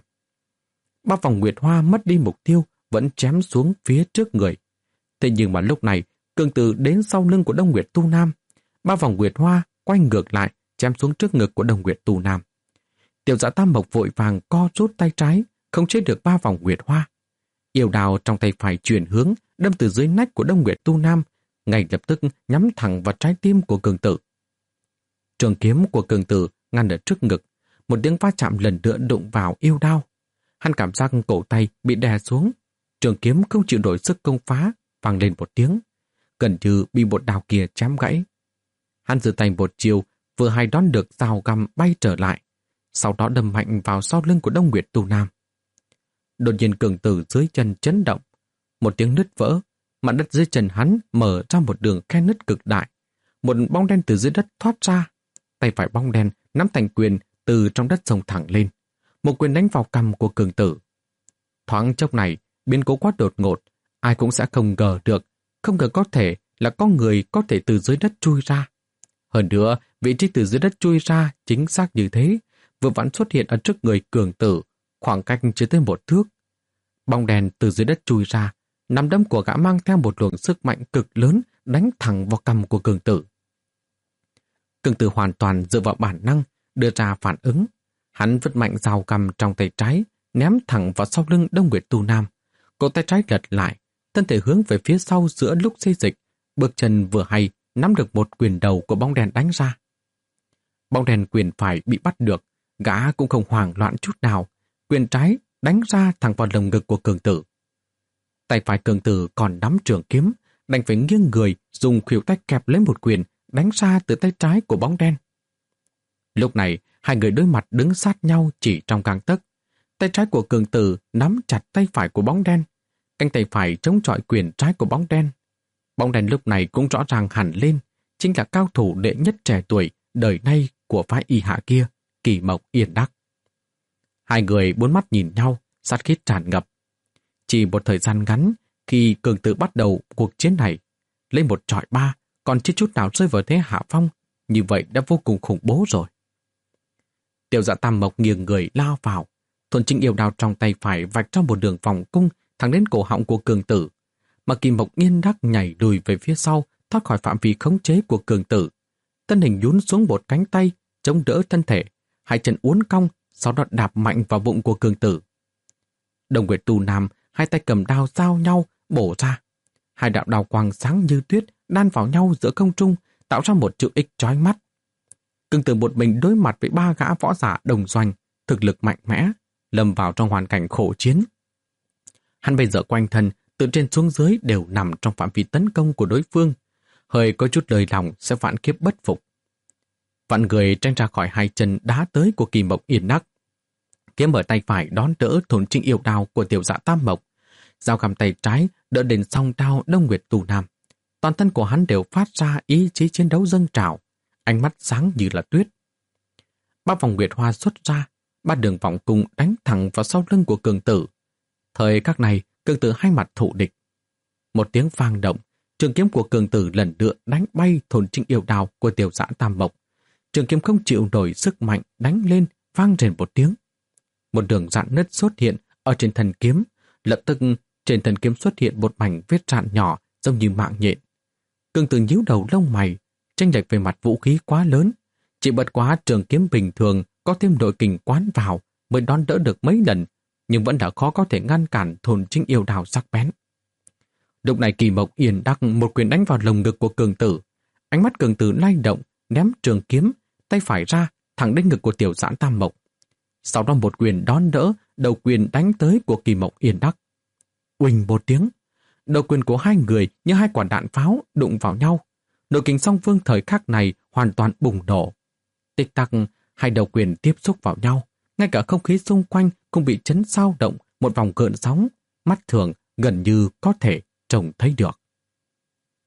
Ba vòng nguyệt hoa mất đi mục tiêu, vẫn chém xuống phía trước người. Thế nhưng mà lúc này, cường tử đến sau lưng của Đông Nguyệt Tu Nam. Ba vòng nguyệt hoa quay ngược lại, chém xuống trước ngực của Đông Nguyệt Tu Nam. Tiểu Dạ Tam Mộc vội vàng co rút tay trái, không chế được ba vòng nguyệt hoa. Yêu đao trong tay phải chuyển hướng, đâm từ dưới nách của Đông Nguyệt Tu Nam, ngay lập tức nhắm thẳng vào trái tim của cường tử. Trường kiếm của cường tử ngăn ở trước ngực, một tiếng va chạm lần nữa đụng vào yêu đao. Hắn cảm giác cổ tay bị đè xuống, trường kiếm không chịu nổi sức công phá, vang lên một tiếng, gần như bị một đao kia chém gãy. Hắn giơ tay một chiều, vừa hay đón được dao găm bay trở lại, sau đó đâm mạnh vào sau lưng của Đông Nguyệt Tu Nam. Đột nhiên cường tử dưới chân chấn động, một tiếng nứt vỡ, mặt đất dưới chân hắn mở ra một đường khe nứt cực đại, một bóng đen từ dưới đất thoát ra, tay phải bóng đen nắm thành quyền từ trong đất xông thẳng lên, một quyền đánh vào cằm của cường tử. Thoáng chốc này, biến cố quá đột ngột, ai cũng sẽ không ngờ được, không ngờ có thể là có người có thể từ dưới đất chui ra. Hơn nữa, vị trí từ dưới đất chui ra chính xác như thế, vừa vặn xuất hiện ở trước người cường tử, khoảng cách chưa tới một thước. Bóng đèn từ dưới đất chui ra, nắm đấm của gã mang theo một luồng sức mạnh cực lớn đánh thẳng vào cằm của cường tử. Cường tử hoàn toàn dựa vào bản năng, đưa ra phản ứng. Hắn vứt mạnh dao găm trong tay trái, ném thẳng vào sau lưng Đông Nguyệt Tu Nam. Cổ tay trái lật lại, thân thể hướng về phía sau giữa lúc xê dịch, bước chân vừa hay nắm được một quyền đầu của bóng đèn đánh ra. Bóng đèn quyền phải bị bắt được, gã cũng không hoảng loạn chút nào, quyền trái đánh ra thẳng vào lồng ngực của cường tử. Tay phải cường tử còn nắm trường kiếm, đành phải nghiêng người dùng khuỷu tay kẹp lấy một quyền đánh ra từ tay trái của bóng đen. Lúc này, hai người đối mặt đứng sát nhau chỉ trong gang tấc. Tay trái của cường tử nắm chặt tay phải của bóng đen, cánh tay phải chống chọi quyền trái của bóng đen. Bóng đen lúc này cũng rõ ràng hẳn lên, chính là cao thủ đệ nhất trẻ tuổi đời nay của phái y hạ kia, Kỳ Mộc Yên Đắc. Hai người bốn mắt nhìn nhau, sát khí tràn ngập. Chỉ một thời gian ngắn, khi cường tử bắt đầu cuộc chiến này, lấy một trọi ba, còn chưa chút nào rơi vào thế hạ phong, như vậy đã vô cùng khủng bố rồi. Tiểu Dạ Tam Mộc nghiêng người lao vào, thuần trinh yêu đao trong tay phải vạch ra một đường vòng cung thẳng đến cổ họng của cường tử, mà Kỳ Mộc Yên Đắc nhảy lùi về phía sau, thoát khỏi phạm vi khống chế của cường tử. Thân hình nhún xuống một cánh tay, chống đỡ thân thể, hai chân uốn cong, sau đó đạp mạnh vào bụng của cường tử. Đông Nguyệt Tu Nam hai tay cầm đao giao nhau bổ ra, hai đạo đao quang sáng như tuyết đan vào nhau giữa không trung, tạo ra một chữ X chói mắt. Cường tử một mình đối mặt với ba gã võ giả đồng doanh, thực lực mạnh mẽ, lâm vào trong hoàn cảnh khổ chiến. Hắn bây giờ quanh thân, từ trên xuống dưới đều nằm trong phạm vi tấn công của đối phương, hơi có chút lời lòng sẽ vạn kiếp bất phục. Vạn người tranh ra khỏi hai chân đá tới của Kỳ Mộc Yên Đắc. Kiếm ở tay phải đón đỡ thổn trinh yêu đao của Tiểu Dạ Tam Mộc, dao găm tay trái đỡ đến song đao Đông Nguyệt Tu Nam. Toàn thân của hắn đều phát ra ý chí chiến đấu dâng trào, ánh mắt sáng như là tuyết. Ba vòng nguyệt hoa xuất ra, ba đường vòng cung đánh thẳng vào sau lưng của cường tử. Thời các này, cường tử hai mặt thụ địch. Một tiếng vang động, trường kiếm của cường tử lần nữa đánh bay thổn trinh yêu đao của Tiểu Dạ Tam Mộc. Trường kiếm không chịu nổi sức mạnh đánh lên, vang rền một tiếng. Một đường rạn nứt xuất hiện ở trên thân kiếm, lập tức trên thân kiếm xuất hiện một mảnh vết rạn nhỏ giống như mạng nhện. Cường tử nhíu đầu lông mày, chênh lệch về mặt vũ khí quá lớn, chỉ bất quá trường kiếm bình thường có thêm đội kình quán vào mới đón đỡ được mấy lần, nhưng vẫn đã khó có thể ngăn cản thổn trinh yêu đao sắc bén. Lúc này Kỳ Mộc Yên Đắc một quyền đánh vào lồng ngực của cường tử. Ánh mắt cường tử lay động, ném trường kiếm, tay phải ra, thẳng đến ngực của tiểu giãn Tam Mộc. Sau đó một quyền đón đỡ, đầu quyền đánh tới của Kỳ Mộc Yên Đắc. Uỳnh một tiếng, đầu quyền của hai người như hai quả đạn pháo đụng vào nhau. Nội kình song phương thời khắc này hoàn toàn bùng nổ. Tích tắc, hai đầu quyền tiếp xúc vào nhau. Ngay cả không khí xung quanh cũng bị chấn sao động một vòng gợn sóng. Mắt thường gần như có thể trông thấy được.